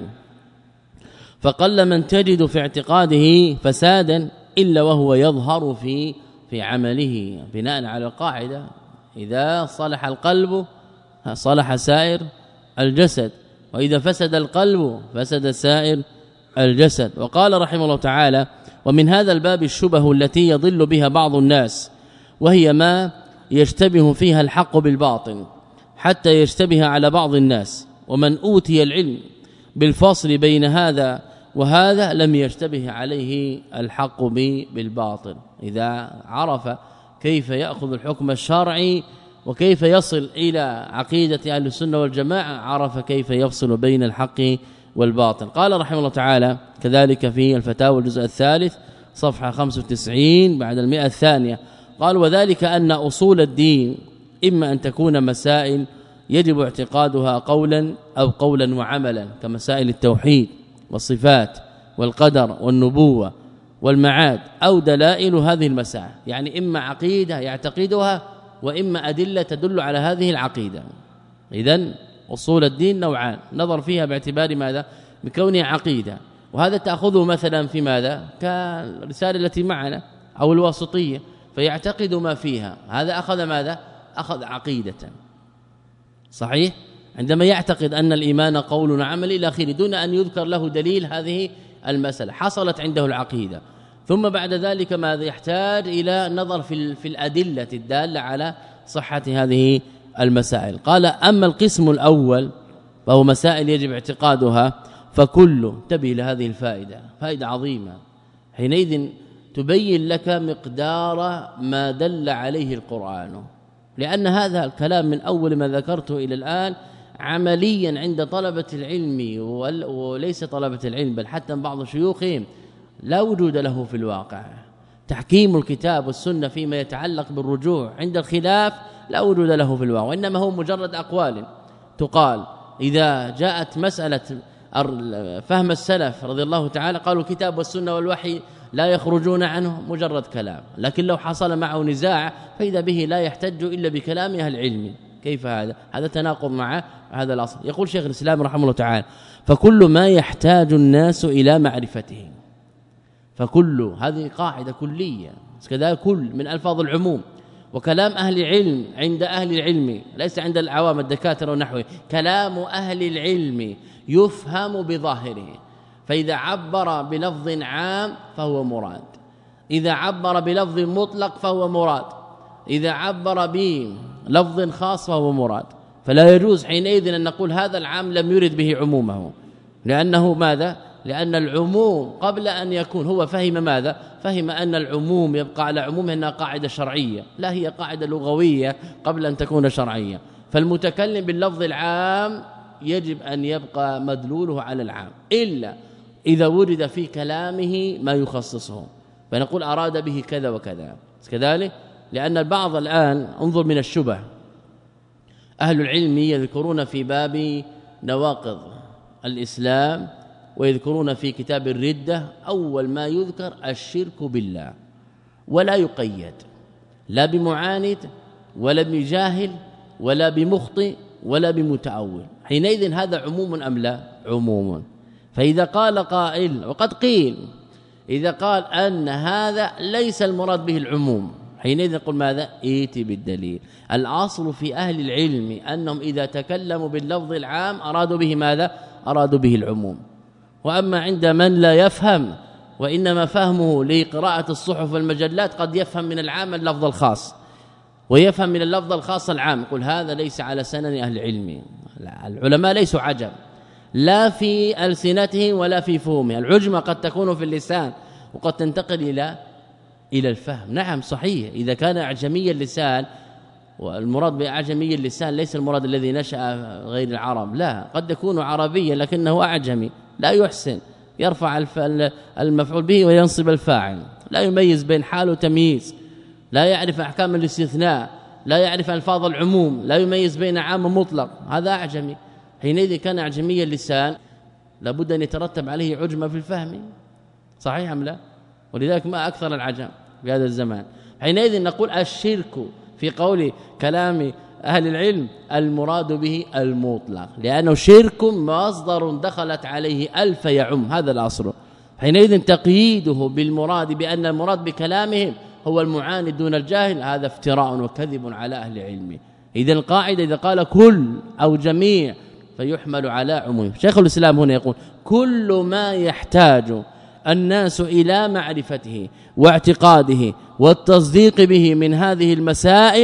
Speaker 2: فقل من تجد في اعتقاده فسادا إلا وهو يظهر في في عمله، بناء على القاعدة إذا صلح القلب صلح سائر الجسد، وإذا فسد القلب فسد سائر الجسد. وقال رحمه الله تعالى: ومن هذا الباب الشبه التي يضل بها بعض الناس، وهي ما يشتبه فيها الحق بالباطل حتى يشتبه على بعض الناس، ومن أوتي العلم بالفصل بين هذا وهذا لم يشتبه عليه الحق بالباطل. إذا عرف كيف يأخذ الحكم الشرعي وكيف يصل إلى عقيدة أهل السنة والجماعة عرف كيف يفصل بين الحق والباطل. قال رحمه الله تعالى كذلك في الفتاوى الجزء الثالث صفحة خمسة وتسعين بعد المئة الثانية قال وذلك أن أصول الدين إما أن تكون مسائل يجب اعتقادها قولا أو قولا وعملا كمسائل التوحيد والصفات والقدر والنبوة والمعاد أو دلائل هذه المسائل، يعني إما عقيدة يعتقدها وإما أدلة تدل على هذه العقيدة. إذن أصول الدين نوعان نظر فيها باعتبار ماذا؟ بكونها عقيدة، وهذا تأخذه مثلا في ماذا؟ كالرسالة التي معنا أو الواسطية فيعتقد ما فيها، هذا أخذ ماذا؟ أخذ عقيدة صحيح؟ عندما يعتقد أن الإيمان قول وعمل إلى آخره دون أن يذكر له دليل هذه المسألة حصلت عنده العقيدة. ثم بعد ذلك ماذا؟ يحتاج إلى نظر في في الأدلة الدالة على صحة هذه المسائل. قال أما القسم الأول فهو مسائل يجب اعتقادها فكل انتبه لهذه الفائدة، فائدة عظيمة، حينئذ تبين لك مقدار ما دل عليه القرآن، لأن هذا الكلام من أول ما ذكرته إلى الآن عمليا عند طلبة العلم وليس طلبة العلم بل حتى بعض شيوخهم لا وجود له في الواقع. تحكيم الكتاب والسنة فيما يتعلق بالرجوع عند الخلاف لا وجود له في الواقع، وإنما هو مجرد أقوال تقال. إذا جاءت مسألة فهم السلف رضي الله تعالى قالوا الكتاب والسنة والوحي لا يخرجون عنه، مجرد كلام، لكن لو حصل معه نزاع فإذا به لا يحتج إلا بكلام أهل العلم. كيف هذا؟ هذا تناقض مع هذا الأصل. يقول شيخ الإسلام رحمه الله تعالى فكل ما يحتاج الناس إلى معرفته، فكل هذه قاعدة كلية كذا، كل من ألفاظ العموم، وكلام أهل العلم عند أهل العلم ليس عند العوام الدكاترة ونحوه، كلام أهل العلم يفهم بظاهره، فإذا عبر بلفظ عام فهو مراد، إذا عبر بلفظ مطلق فهو مراد، إذا عبر بلفظ خاص فهو مراد. فلا يجوز حينئذ أن نقول هذا العام لم يرد به عمومه، لأنه ماذا؟ لأن العموم قبل أن يكون هو فهم ماذا؟ فهم أن العموم يبقى على عمومه أنها قاعدة شرعية، لا هي قاعدة لغوية قبل أن تكون شرعية. فالمتكلم باللفظ العام يجب أن يبقى مدلوله على العام إلا إذا وجد في كلامه ما يخصصه، فنقول أراد به كذا وكذا كذلك. لأن البعض الآن انظر من الشبه، أهل العلم يذكرون في باب نواقض الإسلام ويذكرون في كتاب الردة أول ما يذكر الشرك بالله، ولا يقيد لا بمعاند ولا بجاهل ولا بمخطئ ولا بمتأول. حينئذ هذا عموم أم لا؟ عموم. فإذا قال قائل، وقد قيل إذا قال أن هذا ليس المراد به العموم، حينئذ نقول ماذا؟ ائتي بالدليل. الأصل في أهل العلم أنهم إذا تكلموا باللفظ العام أرادوا به ماذا؟ أرادوا به العموم. وأما عند من لا يفهم وإنما فهمه لقراءة الصحف والمجلات قد يفهم من العام اللفظ الخاص ويفهم من اللفظ الخاص العام، يقول هذا ليس على سنن أهل العلم. العلماء ليسوا عجب لا في ألسنتهم ولا في فهمهم، العجمة قد تكون في اللسان وقد تنتقل إلى إلى الفهم. نعم صحيح، إذا كان أعجمي اللسان، والمراد بأعجمي اللسان ليس المراد الذي نشأ غير العرب، لا، قد يكون عربيا لكنه أعجمي لا يحسن، يرفع المفعول به وينصب الفاعل، لا يميز بين حال وتمييز، لا يعرف أحكام الاستثناء، لا يعرف ألفاظ العموم، لا يميز بين عام ومطلق، هذا أعجمي. حينئذ كان أعجمي اللسان لابد أن يترتب عليه عجمة في الفهم، صحيح أم لا؟ ولذلك ما أكثر العجم في هذا الزمان. حينئذ نقول الشرك في قول كلام أهل العلم المراد به المطلق، لأنه شرك مصدر دخلت عليه ألف يعم، هذا الأصل. حينئذ تقييده بالمراد بأن المراد بكلامهم هو المعاند دون الجاهل هذا افتراء وكذب على أهل العلم. إذا القاعدة إذا قال كل أو جميع فيحمل على عموم. شيخ الإسلام هنا يقول كل ما يحتاج الناس إلى معرفته واعتقاده والتصديق به من هذه المسائل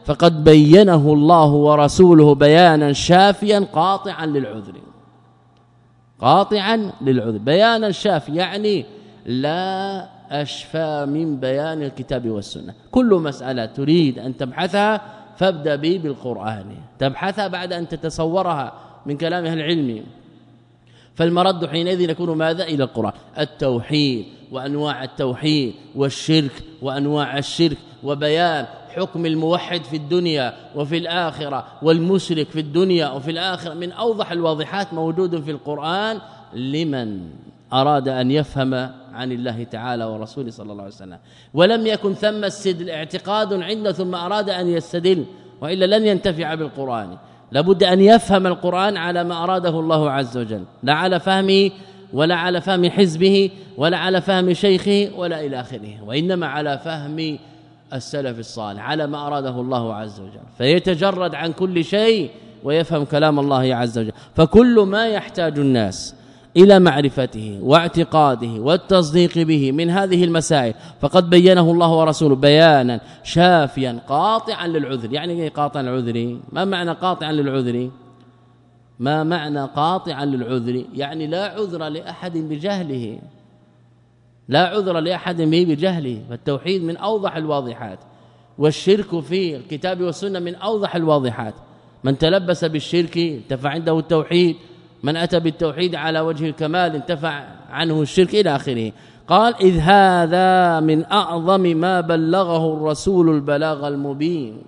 Speaker 2: فقد بينه الله ورسوله بيانا شافيا قاطعا للعذر قاطعا للعذر بيانا شافيا يعني لا أشفى من بيان الكتاب والسنة. كل مسألة تريد أن تبحثها فابدأ به بالقرآن، تبحثها بعد أن تتصورها من كلام أهل العلم، فالمرد حينئذ يكون ماذا؟ إلى القرآن. التوحيد وأنواع التوحيد والشرك وأنواع الشرك وبيان حكم الموحد في الدنيا وفي الآخرة والمشرك في الدنيا وفي الآخرة من أوضح الواضحات موجود في القرآن لمن أراد أن يفهم عن الله تعالى ورسوله صلى الله عليه وسلم، ولم يكن ثم السدل اعتقاد عنده ثم أراد أن يستدل، وإلا لن ينتفع بالقرآن. لابد أن يفهم القرآن على ما أراده الله عز وجل، لا على فهمه ولا على فهم حزبه ولا على فهم شيخه ولا إلى آخره، وإنما على فهم السلف الصالح على ما أراده الله عز وجل، فيتجرد عن كل شيء ويفهم كلام الله عز وجل. فكل ما يحتاج الناس إلى معرفته واعتقاده والتصديق به من هذه المسائل فقد بينه الله ورسوله بيانا شافيا قاطعا للعذر. يعني ايه قاطعا للعذر؟ ما معنى قاطعا للعذر؟ ما معنى قاطعا للعذر؟ يعني لا عذر لأحد بجهله، لا عذر لأحد به بجهله. فالتوحيد من أوضح الواضحات، والشرك في الكتاب والسنة من أوضح الواضحات. من تلبس بالشرك انتفع عنده التوحيد، من أتى بالتوحيد على وجه الكمال انتفع عنه الشرك إلى آخره. قال إذ هذا من أعظم ما بلغه الرسول البلاغ المبين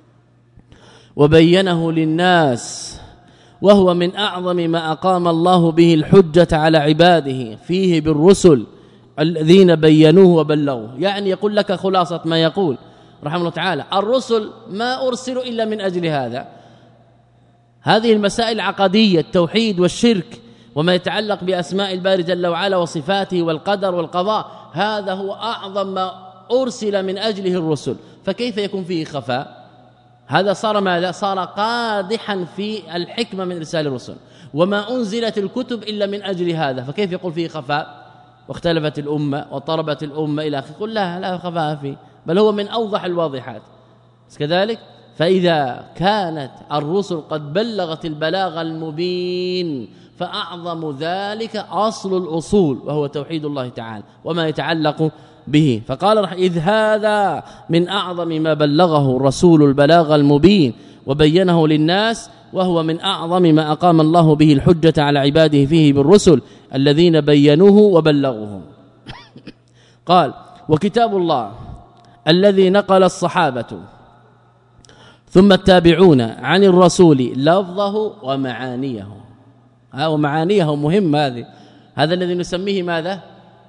Speaker 2: وبينه للناس، وهو من أعظم ما أقام الله به الحجة على عباده فيه بالرسل الذين بينوه وبلغوه. يعني يقول لك خلاصة ما يقول رحمه الله تعالى: الرسل ما أرسلوا إلا من أجل هذا. هذه المسائل العقدية التوحيد والشرك وما يتعلق بأسماء الباري جل وعلا وصفاته والقدر والقضاء، هذا هو أعظم ما أرسل من أجله الرسل، فكيف يكون فيه خفاء؟ هذا صار ماذا؟ صار قادحا في الحكمة من إرسال الرسل. وما أنزلت الكتب إلا من أجل هذا، فكيف يقول فيه خفاء؟ واختلفت الأمة وطربت الأمة إلى آخره، قل لا لا خفاء فيه، بل هو من أوضح الواضحات كذلك. فإذا كانت الرسل قد بلغت البلاغ المبين فأعظم ذلك أصل الأصول وهو توحيد الله تعالى وما يتعلق به. فقال إذ هذا من أعظم ما بلغه الرسول البلاغ المبين وبينه للناس، وهو من أعظم ما أقام الله به الحجة على عباده فيه بالرسل الذين بينوه وبلغوه. قال وكتاب الله الذي نقل الصحابة ثم التابعون عن الرسول لفظه ومعانيه. ها ومعانيه مهم، هذه هذا الذي نسميه ماذا؟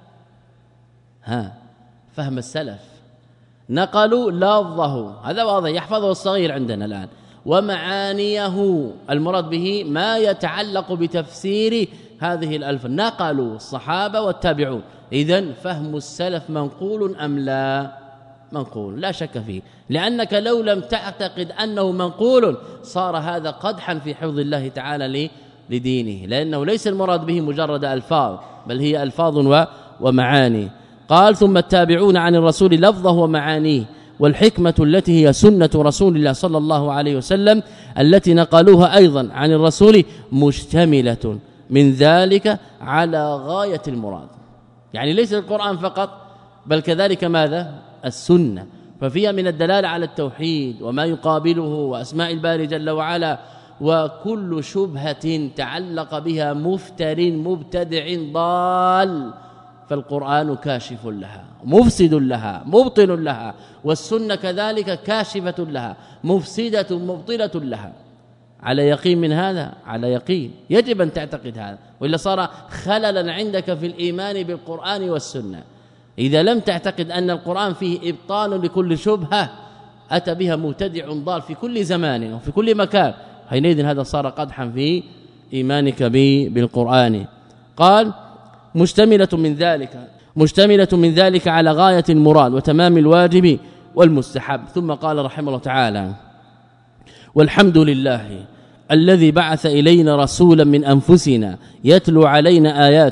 Speaker 2: ها فهم السلف. نقلوا لفظه، هذا واضح يحفظه الصغير عندنا الآن. ومعانيه المراد به ما يتعلق بتفسير هذه الألفاظ. نقلوا الصحابة والتابعون، إذن فهم السلف منقول أم لا؟ منقول لا شك فيه، لأنك لو لم تعتقد أنه منقول صار هذا قدحا في حفظ الله تعالى لدينه، لأنه ليس المراد به مجرد ألفاظ بل هي ألفاظ ومعاني. قال ثم التابعون عن الرسول لفظه ومعانيه، والحكمة التي هي سنة رسول الله صلى الله عليه وسلم التي نقلوها أيضا عن الرسول مشتملة من ذلك على غاية المراد. يعني ليس القرآن فقط بل كذلك ماذا؟ السنة، ففيها من الدلالة على التوحيد وما يقابله وأسماء الباري جل وعلا، وكل شبهة تعلق بها مفتر مبتدع ضال فالقرآن كاشف لها مفسد لها مبطل لها، والسنة كذلك كاشفة لها مفسدة مبطلة لها. على يقين من هذا؟ على يقين، يجب أن تعتقد هذا، وإلا صار خللا عندك في الإيمان بالقرآن والسنة. إذا لم تعتقد أن القرآن فيه إبطال لكل شبهة أتى بها مبتدع ضال في كل زمان وفي كل مكان، حينئذ هذا صار قدحا في إيمانك بالقرآن. قال مشتملة من ذلك مشتملة من ذلك على غاية المراد وتمام الواجب والمستحب. ثم قال رحمه الله تعالى والحمد لله الذي بعث إلينا رسولا من أنفسنا يتلو علينا آياته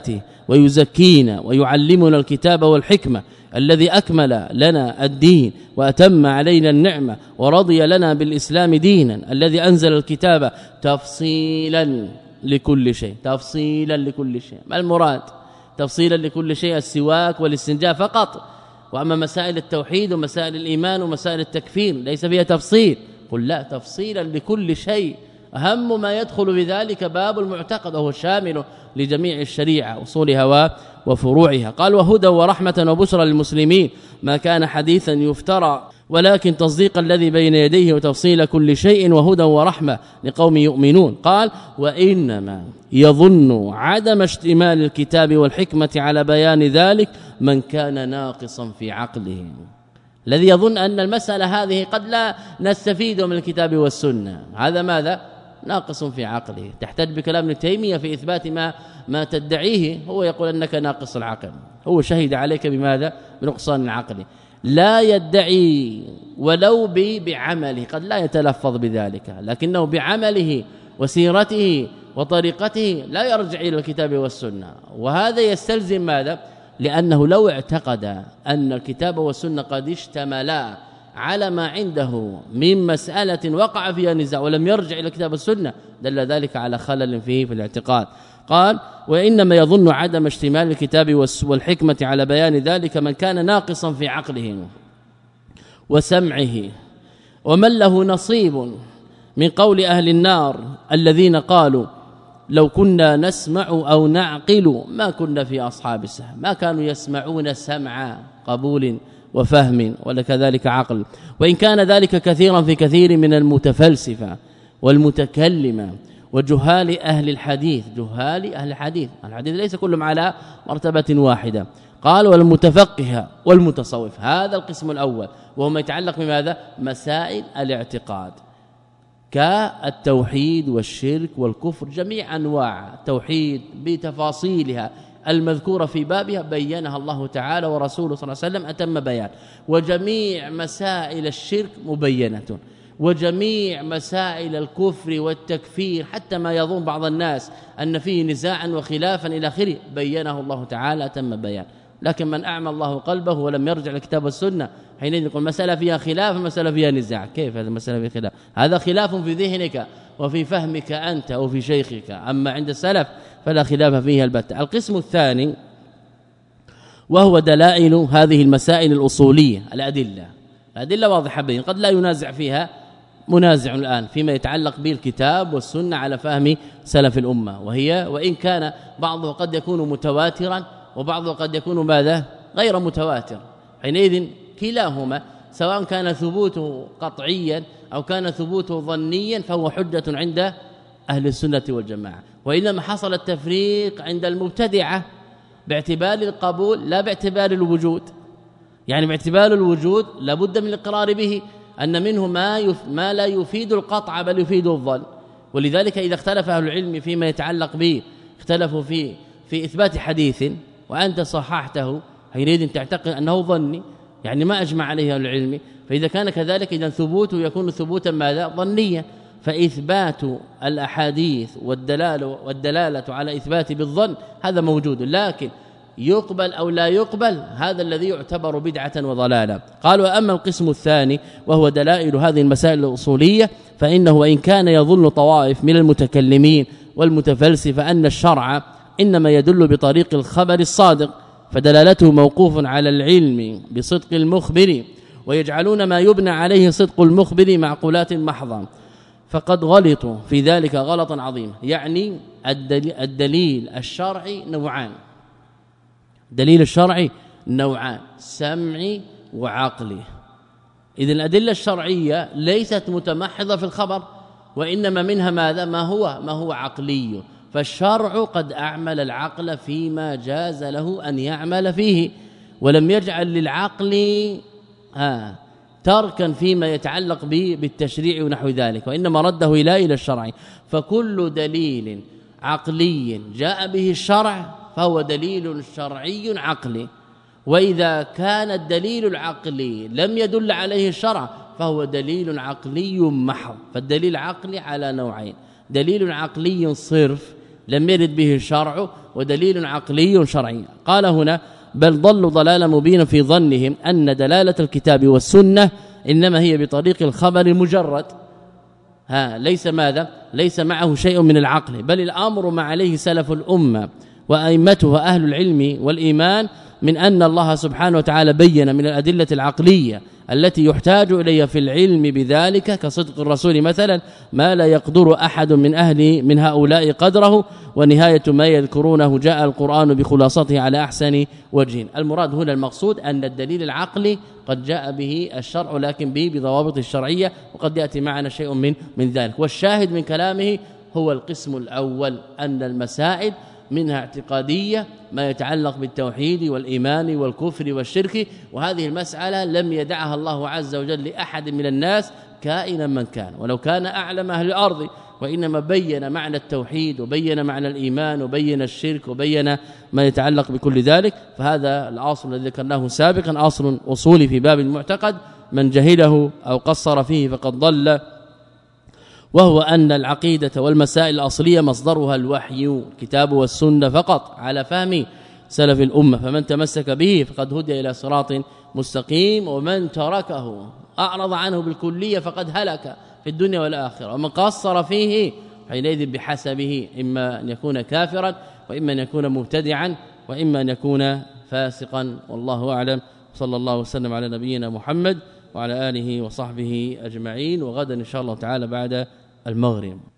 Speaker 2: ويزكينا ويعلمنا الكتاب والحكمة الذي أكمل لنا الدين وأتم علينا النعمة ورضي لنا بالإسلام دينا الذي أنزل الكتاب تفصيلا لكل شيء تفصيلا لكل شيء. ما المراد تفصيلا لكل شيء؟ السواك والاستنجاء فقط، وأما مسائل التوحيد ومسائل الإيمان ومسائل التكفير ليس فيها تفصيل. قل لا، تفصيلا لكل شيء. أهم ما يدخل بذلك باب المعتقد وهو شامل لجميع الشريعة أصولها وفروعها. قال وهدى ورحمة وبشرى للمسلمين ما كان حديثا يفترى ولكن تصديق الذي بين يديه وتفصيل كل شيء وهدى ورحمة لقوم يؤمنون. قال وإنما يظن عدم اشتمال الكتاب والحكمة على بيان ذلك من كان ناقصا في عقله، الذي يظن أن المسألة هذه قد لا نستفيد من الكتاب والسنة، هذا ماذا؟ ناقص في عقله. تحتج بكلام ابن تيمية في إثبات ما ما تدعيه، هو يقول أنك ناقص العقل، هو شهد عليك بماذا؟ بنقصان العقل. لا يدعي ولو بعمله، قد لا يتلفظ بذلك لكنه بعمله وسيرته وطريقته لا يرجع إلى الكتاب والسنة. وهذا يستلزم ماذا؟ لأنه لو اعتقد أن الكتاب والسنة قد اشتملا على ما عنده من مسألة وقع فيها نزاع ولم يرجع إلى الكتاب والسنة دل ذلك على خلل فيه في الاعتقاد. قال وإنما يظن عدم اشتمال الكتاب والحكمة على بيان ذلك من كان ناقصا في عقله وسمعه ومن له نصيب من قول أهل النار الذين قالوا لو كنا نسمع أو نعقل ما كنا في أصحاب السهم. ما كانوا يسمعون سمع قبول وفهم ولا كذلك عقل، وإن كان ذلك كثيرا في كثير من المتفلسفة والمتكلمة وجهال أهل الحديث. جهال أهل الحديث، الحديث ليس كلهم على مرتبة واحدة. قال والمتفقه والمتصوف، هذا القسم الأول وهو ما يتعلق بماذا؟ مسائل الاعتقاد كالتوحيد والشرك والكفر، جميع أنواع التوحيد بتفاصيلها المذكورة في بابها بينها الله تعالى ورسوله صلى الله عليه وسلم أتم بيان، وجميع مسائل الشرك مبينة، وجميع مسائل الكفر والتكفير حتى ما يظن بعض الناس أن فيه نزاعا وخلافا إلى آخره بينه الله تعالى أتم بيان. لكن من أعمى الله قلبه ولم يرجع للكتاب والسنة حينئذ يقول مسألة فيها خلاف مسألة فيها نزاع. كيف هذا مسألة فيها خلاف؟ هذا خلاف في ذهنك وفي فهمك أنت أو في شيخك، أما عند السلف فلا خلاف فيها البتة. القسم الثاني وهو دلائل هذه المسائل الأصولية، الأدلة. الأدلة واضحة بين، قد لا ينازع فيها منازع الآن فيما يتعلق بالكتاب والسنة على فهم سلف الأمة، وهي وإن كان بعضه قد يكون متواترا وبعضه قد يكون ماذا؟ غير متواتر. حينئذ كلاهما سواء كان ثبوته قطعيا أو كان ثبوته ظنيا فهو حجة عند أهل السنة والجماعة. وإنما حصل التفريق عند المبتدعة باعتبار القبول لا باعتبار الوجود. يعني باعتبار الوجود لابد من الإقرار به أن منه ما, يف ما لا يفيد القطع بل يفيد الظن. ولذلك إذا اختلف أهل العلم فيما يتعلق به اختلفوا في في إثبات حديث وأنت صححته حينئذ تعتقد أنه ظني، يعني ما أجمع عليه أهل العلم. فإذا كان كذلك إذا ثبوته يكون ثبوتا ماذا؟ ظنيا. فإثبات الأحاديث والدلالة والدلالة على إثبات بالظن هذا موجود، لكن يقبل أو لا يقبل هذا الذي يعتبر بدعة وضلالة. قال وأما القسم الثاني وهو دلائل هذه المسائل الأصولية فإنه وإن كان يظن طوائف من المتكلمين والمتفلسفة أن الشرع إنما يدل بطريق الخبر الصادق فدلالته موقوف على العلم بصدق المخبر، ويجعلون ما يبنى عليه صدق المخبر معقولات محضة، فقد غلطوا في ذلك غلطا عظيما. يعني الدليل الشرعي نوعان، دليل الشرعي نوعان سمعي وعقلي. إذن الأدلة الشرعية ليست متمحضة في الخبر، وإنما منها ماذا؟ ما هو ما هو عقلي. فالشرع قد أعمل العقل فيما جاز له أن يعمل فيه، ولم يجعل للعقل ها تركا فيما يتعلق به بالتشريع ونحو ذلك، وإنما رده إلى إلى الشرع. فكل دليل عقلي جاء به الشرع فهو دليل شرعي عقلي، وإذا كان الدليل العقلي لم يدل عليه الشرع فهو دليل عقلي محض. فالدليل العقلي على نوعين، دليل عقلي صرف لم يرد به الشرع ودليل عقلي شرعي. قال هنا بل ضلوا ضلالا مبينا في ظنهم أن دلالة الكتاب والسنة إنما هي بطريق الخبر المجرد، ها ليس ماذا ليس معه شيء من العقل، بل الأمر ما عليه سلف الأمة وأئمتها أهل العلم والإيمان من أن الله سبحانه وتعالى بين من الأدلة العقلية التي يحتاج إليها في العلم بذلك كصدق الرسول مثلا ما لا يقدر أحد من أهل من هؤلاء قدره، ونهاية ما يذكرونه جاء القرآن بخلاصته على أحسن وجه. المراد هنا المقصود أن الدليل العقلي قد جاء به الشرع لكن به بضوابط الشرعية، وقد يأتي معنا شيء من من ذلك. والشاهد من كلامه هو القسم الأول أن المسائل منها اعتقادية ما يتعلق بالتوحيد والإيمان والكفر والشرك، وهذه المسألة لم يدعها الله عز وجل لأحد من الناس كائنا من كان ولو كان أعلم أهل الأرض، وإنما بين معنى التوحيد وبين معنى الإيمان وبين الشرك وبين ما يتعلق بكل ذلك. فهذا الأصل الذي ذكرناه سابقا أصل أصولي في باب المعتقد، من جهله أو قصر فيه فقد ضل، وهو أن العقيدة والمسائل الأصلية مصدرها الوحي الكتاب والسنة فقط على فهم سلف الأمة، فمن تمسك به فقد هدي إلى صراط مستقيم، ومن تركه أعرض عنه بالكلية فقد هلك في الدنيا والآخرة، ومن قصر فيه حينئذ بحسبه إما أن يكون كافرا وإما أن يكون مبتدعا وإما أن يكون فاسقا، والله أعلم. صلى الله وسلم على نبينا محمد وعلى آله وصحبه أجمعين، وغدا إن شاء الله تعالى بعد المغرب.